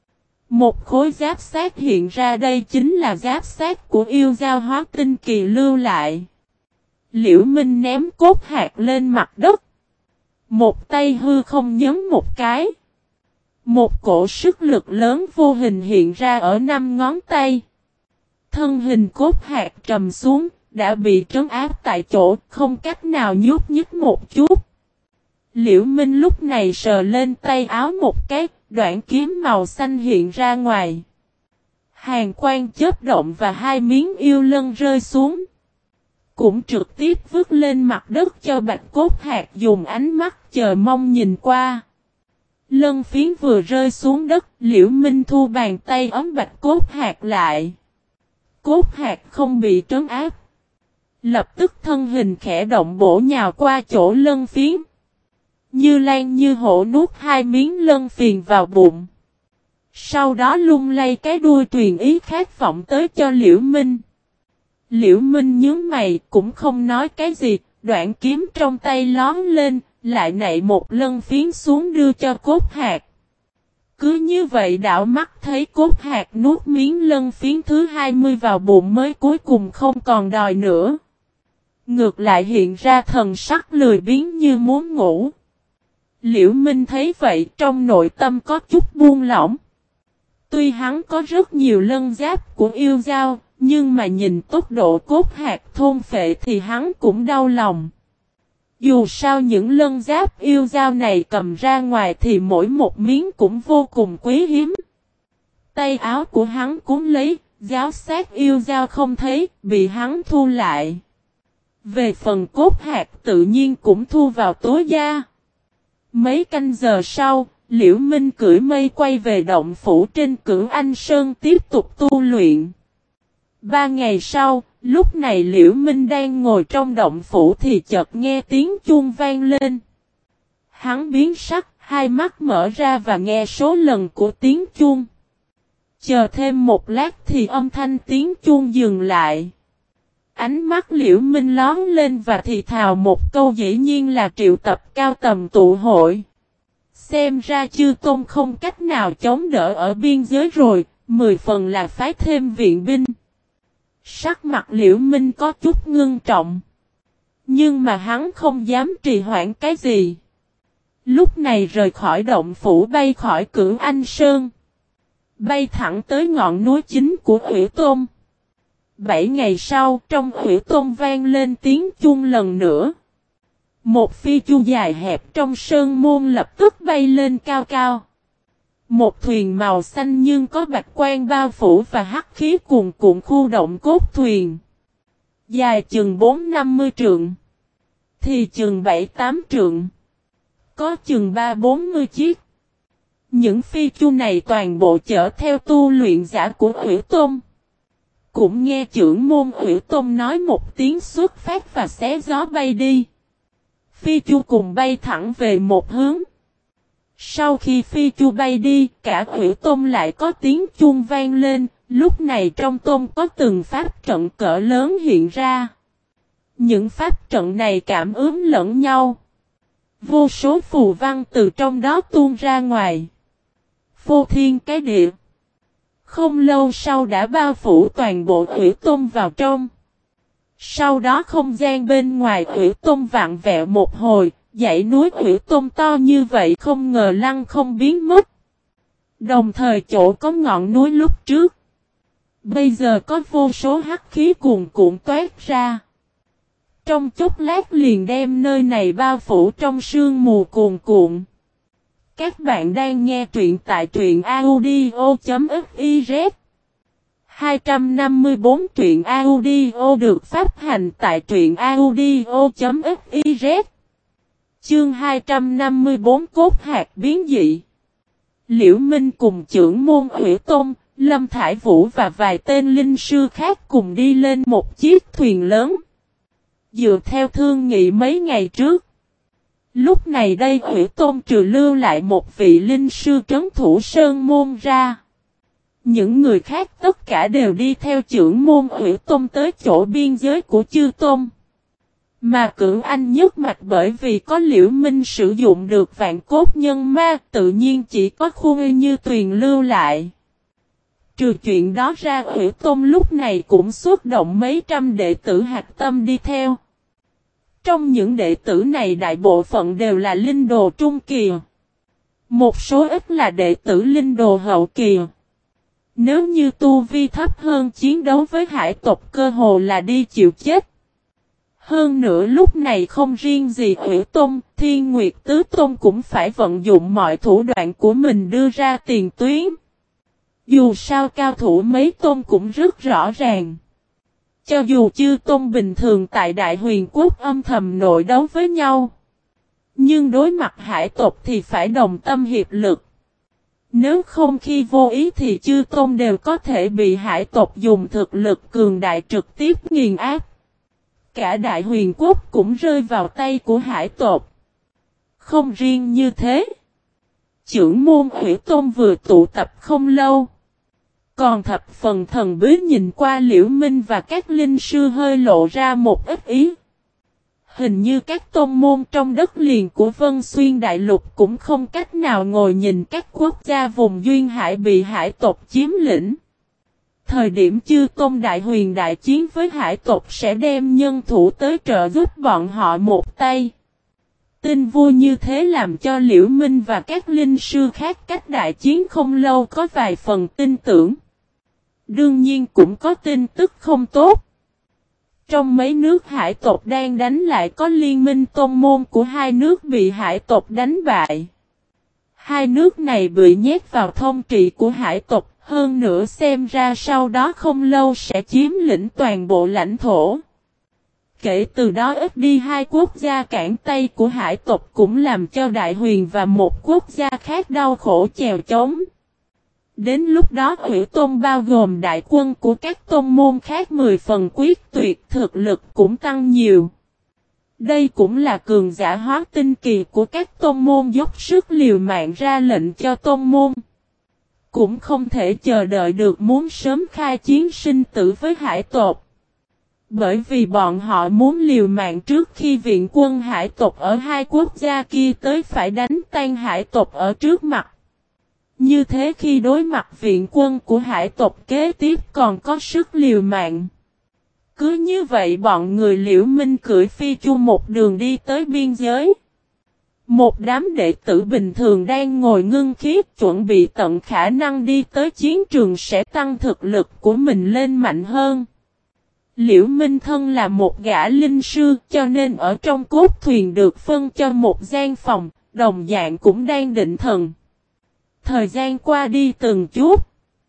Speaker 1: Một khối giáp sát hiện ra, đây chính là giáp sát của yêu giao hóa tinh kỳ lưu lại. Liễu Minh ném cốt hạt lên mặt đất. Một tay hư không nhấn một cái. Một cổ sức lực lớn vô hình hiện ra ở 5 ngón tay. Thân hình cốt hạt trầm xuống, đã bị trấn áp tại chỗ, không cách nào nhúc nhích một chút. Liễu Minh lúc này sờ lên tay áo một cái, đoạn kiếm màu xanh hiện ra ngoài. Hàn quang chớp động và 2 miếng yêu lân rơi xuống. Cũng trực tiếp vứt lên mặt đất cho bạch cốt hạt dùng ánh mắt chờ mong nhìn qua. Lân phiến vừa rơi xuống đất, Liễu Minh thu bàn tay ấm bạch cốt hạt lại. Cốt hạt không bị trấn áp. Lập tức thân hình khẽ động bổ nhào qua chỗ lân phiến. Như lan như hổ nuốt 2 miếng lân phiền vào bụng. Sau đó lung lay cái đuôi truyền ý khát vọng tới cho Liễu Minh. Liễu Minh nhướng mày cũng không nói cái gì, đoạn kiếm trong tay lón lên, lại nạy một lân phiến xuống đưa cho cốt hạt. Cứ như vậy đảo mắt thấy cốt hạt nuốt miếng lân phiến thứ 20 vào bụng mới cuối cùng không còn đòi nữa. Ngược lại hiện ra thần sắc lười biếng như muốn ngủ. Liễu Minh thấy vậy trong nội tâm có chút buông lỏng. Tuy hắn có rất nhiều lân giáp của yêu dao, nhưng mà nhìn tốc độ cốt hạt thôn phệ thì hắn cũng đau lòng. Dù sao những lân giáp yêu dao này cầm ra ngoài thì mỗi một miếng cũng vô cùng quý hiếm. Tay áo của hắn cuốn lấy, giáo sát yêu dao không thấy, bị hắn thu lại. Về phần cốt hạt tự nhiên cũng thu vào túi da. Mấy canh giờ sau, Liễu Minh cưỡi mây quay về động phủ trên Cửu Anh Sơn tiếp tục tu luyện. 3 ngày sau, lúc này Liễu Minh đang ngồi trong động phủ thì chợt nghe tiếng chuông vang lên. Hắn biến sắc, hai mắt mở ra và nghe số lần của tiếng chuông. Chờ thêm một lát thì âm thanh tiếng chuông dừng lại. Ánh mắt Liễu Minh lóe lên và thì thào một câu dĩ nhiên là triệu tập cao tầm tụ hội. Xem ra chư tôn không cách nào chống đỡ ở biên giới rồi, 10 phần là phái thêm viện binh. Sắc mặt Liễu Minh có chút ngưng trọng. Nhưng mà hắn không dám trì hoãn cái gì. Lúc này rời khỏi động phủ bay khỏi Cửu Anh Sơn. Bay thẳng tới ngọn núi chính của Hủy Tôn. 7 ngày sau, trong Hủy Tôn vang lên tiếng chuông lần nữa. Một phi chu dài hẹp trong sơn môn lập tức bay lên cao cao. Một thuyền màu xanh nhưng có bạch quan bao phủ và hắc khí cuồn cuộn khu động cốt thuyền. Dài chừng 4-50 trượng. Thì chừng 7-8 trượng. Có chừng 3-40 chiếc. Những phi chu này toàn bộ chở theo tu luyện giả của Hủy Tôn. Cũng nghe trưởng môn Hủy Tôn nói một tiếng xuất phát và xé gió bay đi. Phi chu cùng bay thẳng về một hướng. Sau khi phi chu bay đi, cả Hủy Tôn lại có tiếng chuông vang lên, lúc này trong tôn có từng pháp trận cỡ lớn hiện ra. Những pháp trận này cảm ứng lẫn nhau. Vô số phù văn từ trong đó tuôn ra ngoài. Phô thiên cái địa. Không lâu sau đã bao phủ toàn bộ Hủy Tôn vào trong. Sau đó không gian bên ngoài Hủy Tôn vặn vẹo một hồi, dãy núi Hủy Tôn to như vậy không ngờ lăng không biến mất. Đồng thời chỗ có ngọn núi lúc trước. Bây giờ có vô số hắc khí cuồn cuộn toát ra. Trong chốc lát liền đem nơi này bao phủ trong sương mù cuồn cuộn. Các bạn đang nghe truyện tại truyện audio.fiz 254 truyện audio được phát hành tại truyện audio.fiz. Chương 254 cốt hạt biến dị. Liễu Minh cùng trưởng môn Hủy Tôn, Lâm Thải Vũ và vài tên linh sư khác cùng đi lên một chiếc thuyền lớn. Dựa theo thương nghị mấy ngày trước. Lúc này đây Hủy Tôn trừ lưu lại một vị linh sư trấn thủ sơn môn ra. Những người khác tất cả đều đi theo trưởng môn Hủy Tôn tới chỗ biên giới của chư tôn. Mà Cửu Anh nhất mạch bởi vì có Liễu Minh sử dụng được vạn cốt nhân ma tự nhiên chỉ có khu như tuyền lưu lại. Trừ chuyện đó ra Hủy Tôn lúc này cũng xuất động mấy trăm đệ tử hạch tâm đi theo. Trong những đệ tử này đại bộ phận đều là linh đồ trung kỳ. Một số ít là đệ tử linh đồ hậu kỳ. Nếu như tu vi thấp hơn chiến đấu với hải tộc cơ hồ là đi chịu chết. Hơn nữa lúc này không riêng gì Hủy Tôn, Thiên Nguyệt Tứ Tôn cũng phải vận dụng mọi thủ đoạn của mình đưa ra tiền tuyến. Dù sao cao thủ mấy tôn cũng rất rõ ràng. Cho dù chư tôn bình thường tại Đại Huyền Quốc âm thầm nội đấu với nhau. Nhưng đối mặt hải tộc thì phải đồng tâm hiệp lực. Nếu không khi vô ý thì chư tôn đều có thể bị hải tộc dùng thực lực cường đại trực tiếp nghiền áp. Cả Đại Huyền Quốc cũng rơi vào tay của hải tộc. Không riêng như thế. Trưởng môn Hủy Tôn vừa tụ tập không lâu. Còn thập phần thần bí nhìn qua Liễu Minh và các linh sư hơi lộ ra một ít ý. Hình như các tôn môn trong đất liền của Vân Xuyên Đại Lục cũng không cách nào ngồi nhìn các quốc gia vùng duyên hải bị hải tộc chiếm lĩnh. Thời điểm chư tôn Đại Huyền đại chiến với hải tộc sẽ đem nhân thủ tới trợ giúp bọn họ một tay. Tin vui như thế làm cho Liễu Minh và các linh sư khác cách đại chiến không lâu có vài phần tin tưởng. Đương nhiên cũng có tin tức không tốt. Trong mấy nước hải tộc đang đánh lại có liên minh tôn môn của hai nước bị hải tộc đánh bại. Hai nước này bị nhét vào thông trị của hải tộc, Hơn nữa xem ra sau đó không lâu sẽ chiếm lĩnh toàn bộ lãnh thổ. Kể từ đó ít đi hai quốc gia cản tay của hải tộc cũng làm cho Đại Huyền và một quốc gia khác đau khổ chèo chống. Đến lúc đó Hủy Tôn bao gồm đại quân của các tôn môn khác 10 phần quyết tuyệt, thực lực cũng tăng nhiều. Đây cũng là cường giả hóa tinh kỳ của các tôn môn dốc sức liều mạng ra lệnh cho tôn môn. Cũng không thể chờ đợi được muốn sớm khai chiến sinh tử với hải tộc. Bởi vì bọn họ muốn liều mạng trước khi viện quân hải tộc ở hai quốc gia kia tới phải đánh tan hải tộc ở trước mặt. Như thế khi đối mặt viện quân của hải tộc kế tiếp còn có sức liều mạng. Cứ như vậy bọn người Liễu Minh cưỡi phi chu một đường đi tới biên giới. Một đám đệ tử bình thường đang ngồi ngưng khiếp chuẩn bị tận khả năng đi tới chiến trường sẽ tăng thực lực của mình lên mạnh hơn. Liễu Minh thân là một gã linh sư cho nên ở trong cốt thuyền được phân cho một gian phòng, đồng dạng cũng đang định thần. Thời gian qua đi từng chút.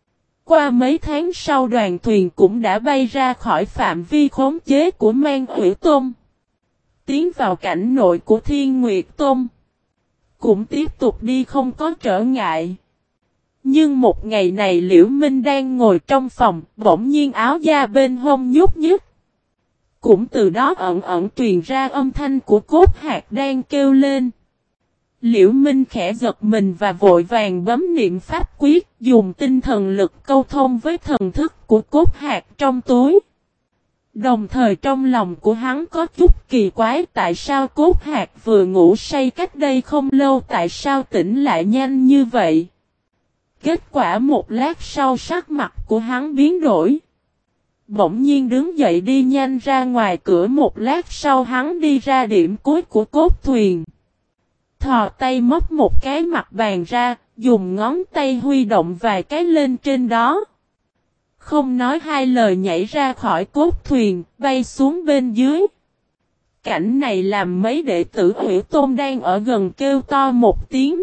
Speaker 1: Qua mấy tháng sau đoàn thuyền cũng đã bay ra khỏi phạm vi khống chế của Man Hủy Tôn. Tiến vào cảnh nội của Thiên Nguyệt Tôn. Cũng tiếp tục đi không có trở ngại. Nhưng một ngày này Liễu Minh đang ngồi trong phòng, bỗng nhiên áo da bên hông nhúc nhích. Cũng từ đó ẩn ẩn truyền ra âm thanh của cốt hạt đang kêu lên. Liễu Minh khẽ giật mình và vội vàng bấm niệm pháp quyết, dùng tinh thần lực câu thông với thần thức của cốt hạt trong túi. Đồng thời trong lòng của hắn có chút kỳ quái tại sao cốt hạt vừa ngủ say cách đây không lâu tại sao tỉnh lại nhanh như vậy. Kết quả một lát sau sắc mặt của hắn biến đổi. Bỗng nhiên đứng dậy đi nhanh ra ngoài cửa một lát sau hắn đi ra điểm cuối của cốt thuyền. Thò tay móc một cái mặt bàn ra, dùng ngón tay huy động vài cái lên trên đó. Không nói hai lời nhảy ra khỏi cốt thuyền, bay xuống bên dưới. Cảnh này làm mấy đệ tử Hủy Tôn đang ở gần kêu to một tiếng.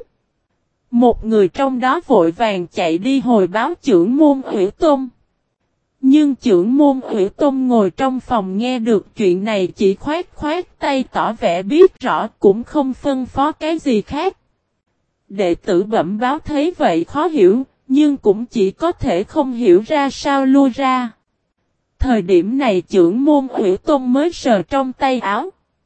Speaker 1: Một người trong đó vội vàng chạy đi hồi báo trưởng môn Hủy Tôn. Nhưng trưởng môn Hủy Tôn ngồi trong phòng nghe được chuyện này chỉ khoát tay tỏ vẻ biết rõ cũng không phân phó cái gì khác. Đệ tử bẩm báo thấy vậy khó hiểu, nhưng cũng chỉ có thể không hiểu ra sao lui ra. Thời điểm này trưởng môn Hủy Tôn mới sờ trong tay áo.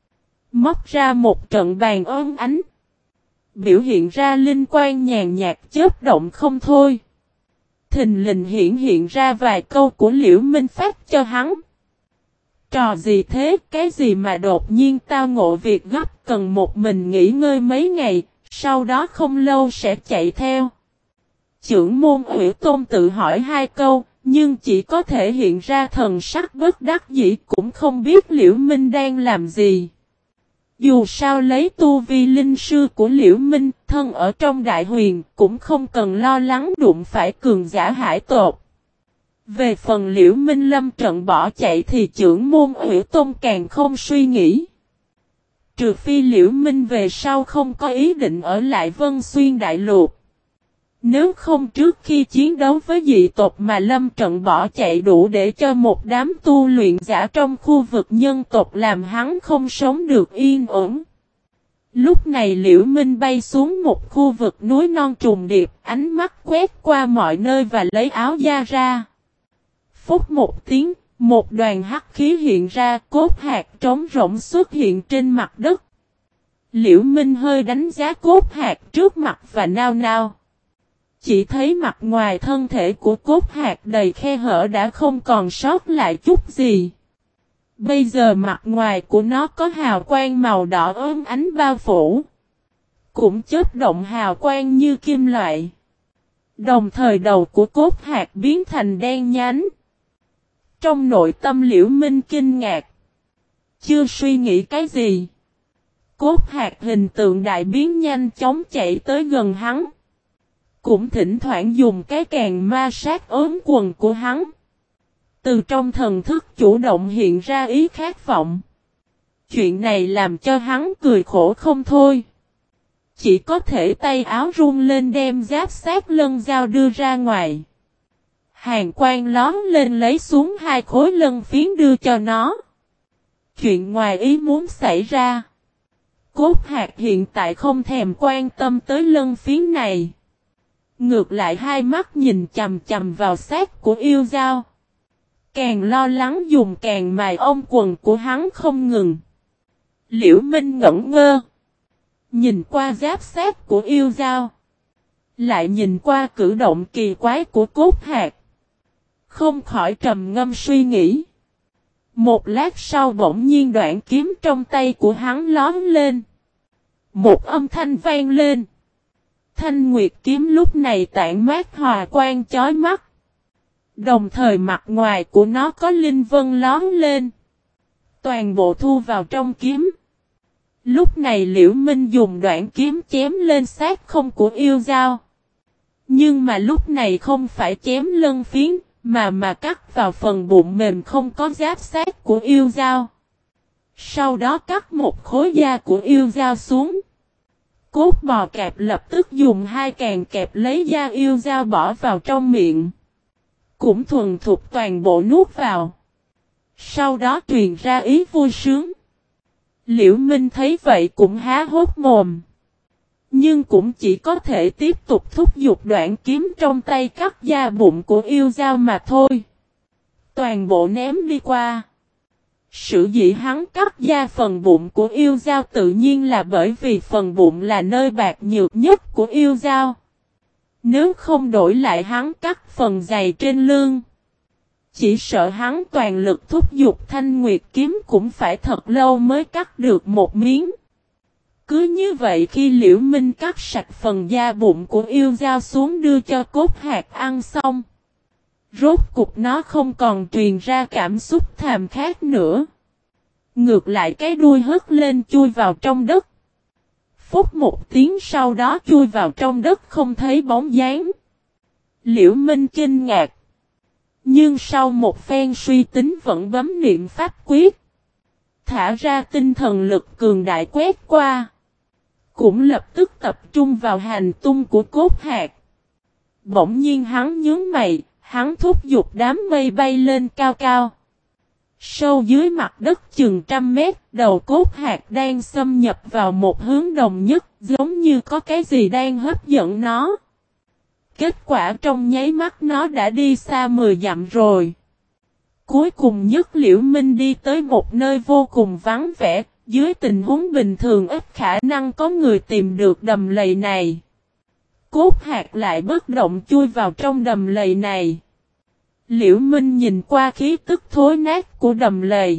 Speaker 1: Móc ra một trận bàn ôm ánh. Biểu hiện ra linh quang nhàn nhạt chớp động không thôi. Thình lình hiện ra vài câu của Liễu Minh phát cho hắn. Trò gì thế, cái gì mà đột nhiên tao ngộ việc gấp cần một mình nghỉ ngơi mấy ngày, sau đó không lâu sẽ chạy theo. Trưởng môn Hủy Tôn tự hỏi hai câu, nhưng chỉ có thể hiện ra thần sắc bất đắc dĩ cũng không biết Liễu Minh đang làm gì. Dù sao lấy tu vi linh sư của Liễu Minh, thân ở trong Đại Huyền, cũng không cần lo lắng đụng phải cường giả hải tộc. Về phần Liễu Minh lâm trận bỏ chạy thì trưởng môn Hủy Tôn càng không suy nghĩ. Trừ phi Liễu Minh về sau không có ý định ở lại Vân Xuyên Đại Lục. Nếu không trước khi chiến đấu với dị tộc mà lâm trận bỏ chạy đủ để cho một đám tu luyện giả trong khu vực nhân tộc làm hắn không sống được yên ổn. Lúc này Liễu Minh bay xuống một khu vực núi non trùng điệp, ánh mắt quét qua mọi nơi và lấy áo da ra. Phút một tiếng, một đoàn hắc khí hiện ra, cốt hạt trống rỗng xuất hiện trên mặt đất. Liễu Minh hơi đánh giá cốt hạt trước mặt và nao nao. Chỉ thấy mặt ngoài thân thể của cốt hạt đầy khe hở đã không còn sót lại chút gì. Bây giờ mặt ngoài của nó có hào quang màu đỏ ốm ánh bao phủ. Cũng chớp động hào quang như kim loại. Đồng thời đầu của cốt hạt biến thành đen nhánh. Trong nội tâm Liễu Minh kinh ngạc. Chưa suy nghĩ cái gì. Cốt hạt hình tượng đại biến nhanh chóng chạy tới gần hắn. Cũng thỉnh thoảng dùng cái kàn ma sát ốm quần của hắn. Từ trong thần thức chủ động hiện ra ý khát vọng. Chuyện này làm cho hắn cười khổ không thôi. Chỉ có thể tay áo run lên đem giáp sát lân dao đưa ra ngoài. hàn quang lón lên lấy xuống 2 khối lân phiến đưa cho nó. Chuyện ngoài ý muốn xảy ra. Cốt hạt hiện tại không thèm quan tâm tới lân phiến này. Ngược lại hai mắt nhìn chằm chằm vào xác của yêu dao. Càng lo lắng dùng càng mài ôm quần của hắn không ngừng. Liễu Minh ngẩn ngơ. Nhìn qua giáp xác của yêu dao. Lại nhìn qua cử động kỳ quái của cốt hạt. Không khỏi trầm ngâm suy nghĩ. Một lát sau bỗng nhiên đoạn kiếm trong tay của hắn lóm lên. Một âm thanh vang lên. Thanh nguyệt kiếm lúc này tản mát hòa quang chói mắt. Đồng thời mặt ngoài của nó có linh vân lóm lên. Toàn bộ thu vào trong kiếm. Lúc này Liễu Minh dùng đoạn kiếm chém lên xác không của yêu dao. Nhưng mà lúc này không phải chém lân phiến, mà cắt vào phần bụng mềm không có giáp xác của yêu dao. Sau đó cắt một khối da của yêu dao xuống. Cốt bò kẹp lập tức dùng 2 càng kẹp lấy da yêu dao bỏ vào trong miệng. Cũng thuần thục toàn bộ nuốt vào. Sau đó truyền ra ý vui sướng. Liễu Minh thấy vậy cũng há hốc mồm. Nhưng cũng chỉ có thể tiếp tục thúc giục đoạn kiếm trong tay cắt da bụng của yêu dao mà thôi. Toàn bộ ném đi qua. Sự dĩ hắn cắt da phần bụng của yêu dao tự nhiên là bởi vì phần bụng là nơi bạc nhược nhất của yêu dao. Nếu không đổi lại hắn cắt phần dày trên lưng. Chỉ sợ hắn toàn lực thúc giục thanh nguyệt kiếm cũng phải thật lâu mới cắt được một miếng. Cứ như vậy khi Liễu Minh cắt sạch phần da bụng của yêu dao xuống đưa cho cốt hạt ăn xong. Rốt cục nó không còn truyền ra cảm xúc thèm khát nữa. Ngược lại cái đuôi hất lên chui vào trong đất. Phút một tiếng sau đó chui vào trong đất không thấy bóng dáng. Liễu Minh kinh ngạc. Nhưng sau một phen suy tính vẫn bấm niệm pháp quyết. Thả ra tinh thần lực cường đại quét qua. Cũng lập tức tập trung vào hành tung của cốt hạt. Bỗng nhiên hắn nhướng mày, hắn thúc giục đám mây bay lên cao cao. Sâu dưới mặt đất chừng 100 mét, đầu cốt hạt đang xâm nhập vào một hướng đồng nhất, giống như có cái gì đang hấp dẫn nó. Kết quả trong nháy mắt nó đã đi xa 10 dặm rồi. Cuối cùng nhất Liễu Minh đi tới một nơi vô cùng vắng vẻ, dưới tình huống bình thường ít khả năng có người tìm được đầm lầy này. Cốt hạt lại bất động chui vào trong đầm lầy này. Liễu Minh nhìn qua khí tức thối nát của đầm lầy.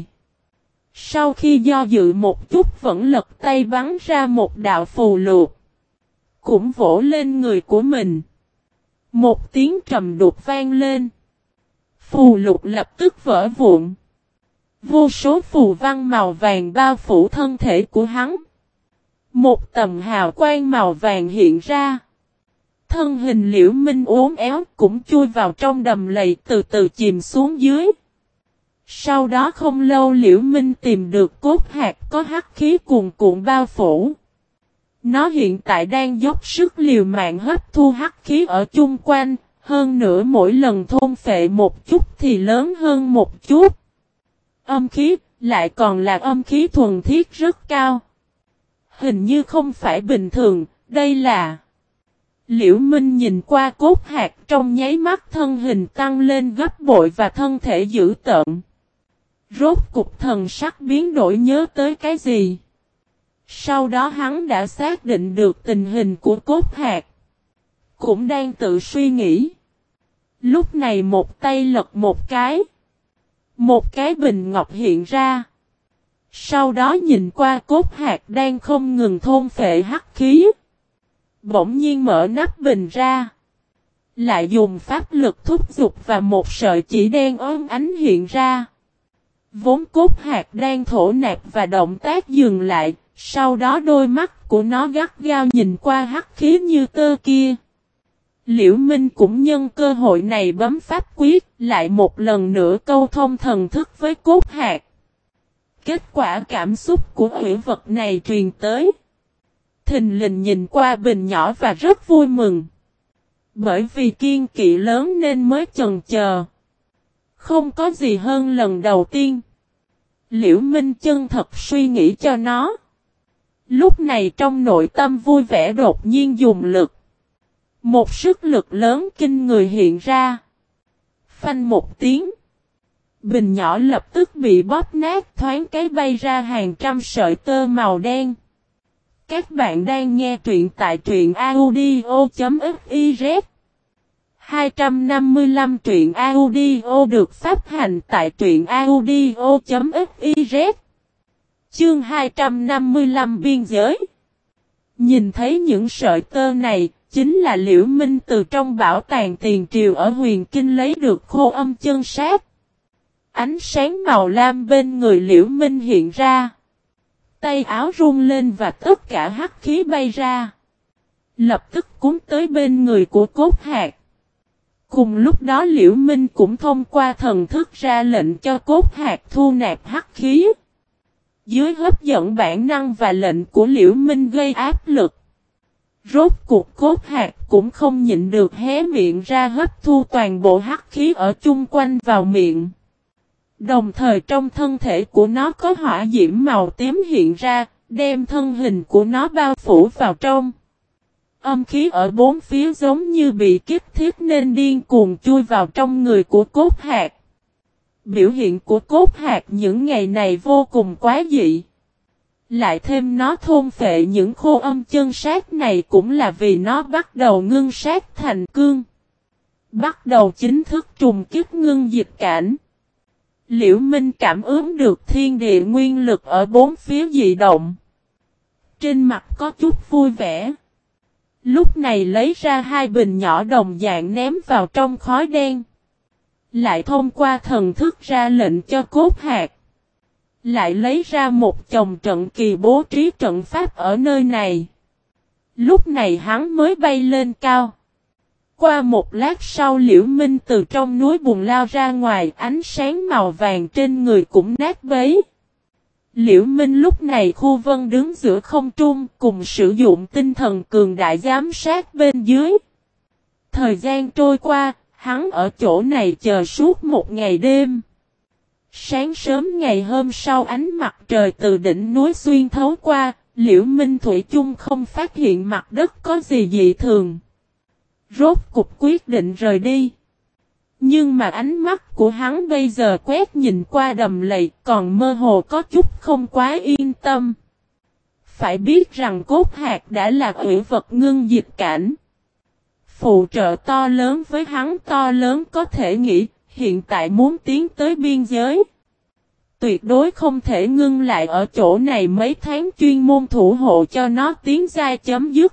Speaker 1: Sau khi do dự một chút vẫn lật tay bắn ra một đạo phù lục. Cũng vỗ lên người của mình. Một tiếng trầm đục vang lên. Phù lục lập tức vỡ vụn. Vô số phù văn màu vàng bao phủ thân thể của hắn. Một tầng hào quang màu vàng hiện ra. Thân hình Liễu Minh uốn éo cũng chui vào trong đầm lầy từ từ chìm xuống dưới. Sau đó không lâu Liễu Minh tìm được cốt hạt có hắc khí cuồn cuộn bao phủ. Nó hiện tại đang dốc sức liều mạng hấp thu hắc khí ở chung quanh, hơn nữa mỗi lần thôn phệ một chút thì lớn hơn một chút. Âm khí, lại còn là âm khí thuần thiết rất cao. Hình như không phải bình thường, đây là... Liễu Minh nhìn qua cốt hạt trong nháy mắt thân hình tăng lên gấp bội và thân thể dữ tợn. Rốt cục thần sắc biến đổi nhớ tới cái gì? Sau đó hắn đã xác định được tình hình của cốt hạt. Cũng đang tự suy nghĩ. Lúc này một tay lật một cái. Một cái bình ngọc hiện ra. Sau đó nhìn qua cốt hạt đang không ngừng thôn phệ hắc khí. Bỗng nhiên mở nắp bình ra. Lại dùng pháp lực thúc giục và một sợi chỉ đen óng ánh hiện ra. Vốn cốt hạt đang thổ nạp và động tác dừng lại. Sau đó đôi mắt của nó gắt gao nhìn qua hắc khí như tơ kia. Liễu Minh cũng nhân cơ hội này bấm pháp quyết, lại một lần nữa câu thông thần thức với cốt hạt. Kết quả cảm xúc của hủy vật này truyền tới. Thình lình nhìn qua bình nhỏ và rất vui mừng. Bởi vì kiên kỵ lớn nên mới chần chờ. Không có gì hơn lần đầu tiên. Liễu Minh chân thật suy nghĩ cho nó. Lúc này trong nội tâm vui vẻ đột nhiên dùng lực. Một sức lực lớn kinh người hiện ra. Phanh một tiếng. Bình nhỏ lập tức bị bóp nát, thoáng cái bay ra hàng trăm sợi tơ màu đen. Các bạn đang nghe truyện tại truyện audio.fiz. 255 truyện audio được phát hành tại truyện audio.fiz. Chương 255 biên giới. Nhìn thấy những sợi tơ này, chính là Liễu Minh từ trong bảo tàng tiền triều ở Huyền Kinh lấy được khô âm chân sát. Ánh sáng màu lam bên người Liễu Minh hiện ra. Tay áo rung lên và tất cả hắc khí bay ra. Lập tức cuốn tới bên người của Cốt Hạc. Cùng lúc đó Liễu Minh cũng thông qua thần thức ra lệnh cho Cốt Hạc thu nạp hắc khí. Dưới hấp dẫn bản năng và lệnh của Liễu Minh gây áp lực. Rốt cuộc Cốt Hạc cũng không nhịn được hé miệng ra hấp thu toàn bộ hắc khí ở chung quanh vào miệng. Đồng thời trong thân thể của nó có hỏa diễm màu tím hiện ra, đem thân hình của nó bao phủ vào trong. Âm khí ở bốn phía giống như bị kích thiết nên điên cuồng chui vào trong người của Cốt Hạc. Biểu hiện của Cốt Hạc những ngày này vô cùng quá dị. Lại thêm nó thôn phệ những khô âm chân sát này cũng là vì nó bắt đầu ngưng sát thành cương. Bắt đầu chính thức trùng kích ngưng dịch cảnh. Liễu Minh cảm ứng được thiên địa nguyên lực ở bốn phía dị động. Trên mặt có chút vui vẻ. Lúc này lấy ra hai bình nhỏ đồng dạng ném vào trong khói đen. Lại thông qua thần thức ra lệnh cho Cốt Hạc. Lại lấy ra một chồng trận kỳ bố trí trận pháp ở nơi này. Lúc này hắn mới bay lên cao. Qua một lát sau Liễu Minh từ trong núi bùn lao ra ngoài, ánh sáng màu vàng trên người cũng nát bấy. Liễu Minh lúc này khu vân đứng giữa không trung cùng sử dụng tinh thần cường đại giám sát bên dưới. Thời gian trôi qua, hắn ở chỗ này chờ suốt một ngày đêm. Sáng sớm ngày hôm sau ánh mặt trời từ đỉnh núi xuyên thấu qua, Liễu Minh thủy chung không phát hiện mặt đất có gì dị thường. Rốt cục quyết định rời đi. Nhưng mà ánh mắt của hắn bây giờ quét nhìn qua đầm lầy còn mơ hồ có chút không quá yên tâm. Phải biết rằng Cốt Hạc đã là ủy vật ngưng dịch cảnh. Phụ trợ to lớn với hắn to lớn có thể nghĩ hiện tại muốn tiến tới biên giới. Tuyệt đối không thể ngưng lại ở chỗ này mấy tháng chuyên môn thủ hộ cho nó tiến giai chấm dứt.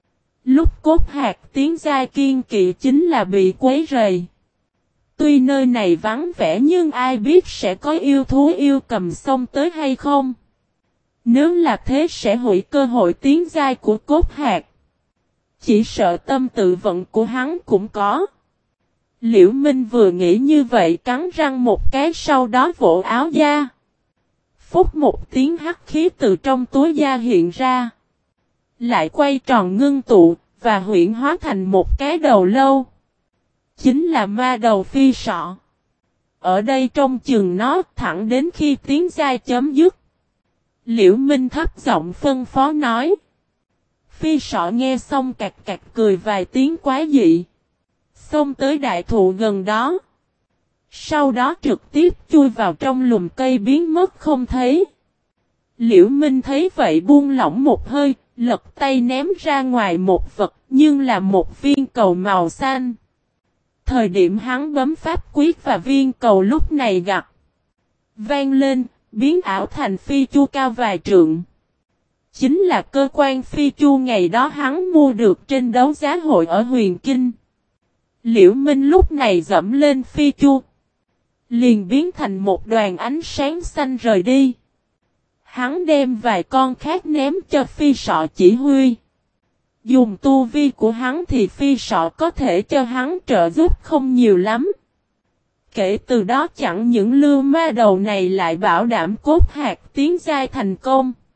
Speaker 1: Lúc Cốt Hạc tiến giai kiên kỵ chính là bị quấy rầy. Tuy nơi này vắng vẻ nhưng ai biết sẽ có yêu thú yêu cầm xông tới hay không. Nếu là thế sẽ hủy cơ hội tiến giai của Cốt Hạc. Chỉ sợ tâm tự vận của hắn cũng có. Liễu Minh vừa nghĩ như vậy cắn răng một cái sau đó vỗ áo da. Phút một tiếng hắc khí từ trong túi da hiện ra. Lại quay tròn ngưng tụ và huyễn hóa thành một cái đầu lâu. Chính là ma đầu phi sọ. Ở đây trong chừng nó thẳng đến khi tiến giai chấm dứt. Liễu Minh thấp giọng phân phó nói. Phi sọ nghe xong cạc cạc cười vài tiếng quá dị. Xông tới đại thụ gần đó. Sau đó trực tiếp chui vào trong lùm cây biến mất không thấy. Liễu Minh thấy vậy buông lỏng một hơi, lật tay ném ra ngoài một vật nhưng là một viên cầu màu xanh. Thời điểm hắn bấm pháp quyết và viên cầu lúc này gặt. Vang lên, biến ảo thành phi chu cao vài trượng. Chính là cơ quan phi chu ngày đó hắn mua được trên đấu giá hội ở Huyền Kinh. Liễu Minh lúc này dẫm lên phi chu. Liền biến thành một đoàn ánh sáng xanh rời đi. Hắn đem vài con khác ném cho phi sọ chỉ huy. Dùng tu vi của hắn thì phi sọ có thể cho hắn trợ giúp không nhiều lắm. Kể từ đó chẳng những lưu ma đầu này lại bảo đảm Cốt Hạc tiến giai thành công.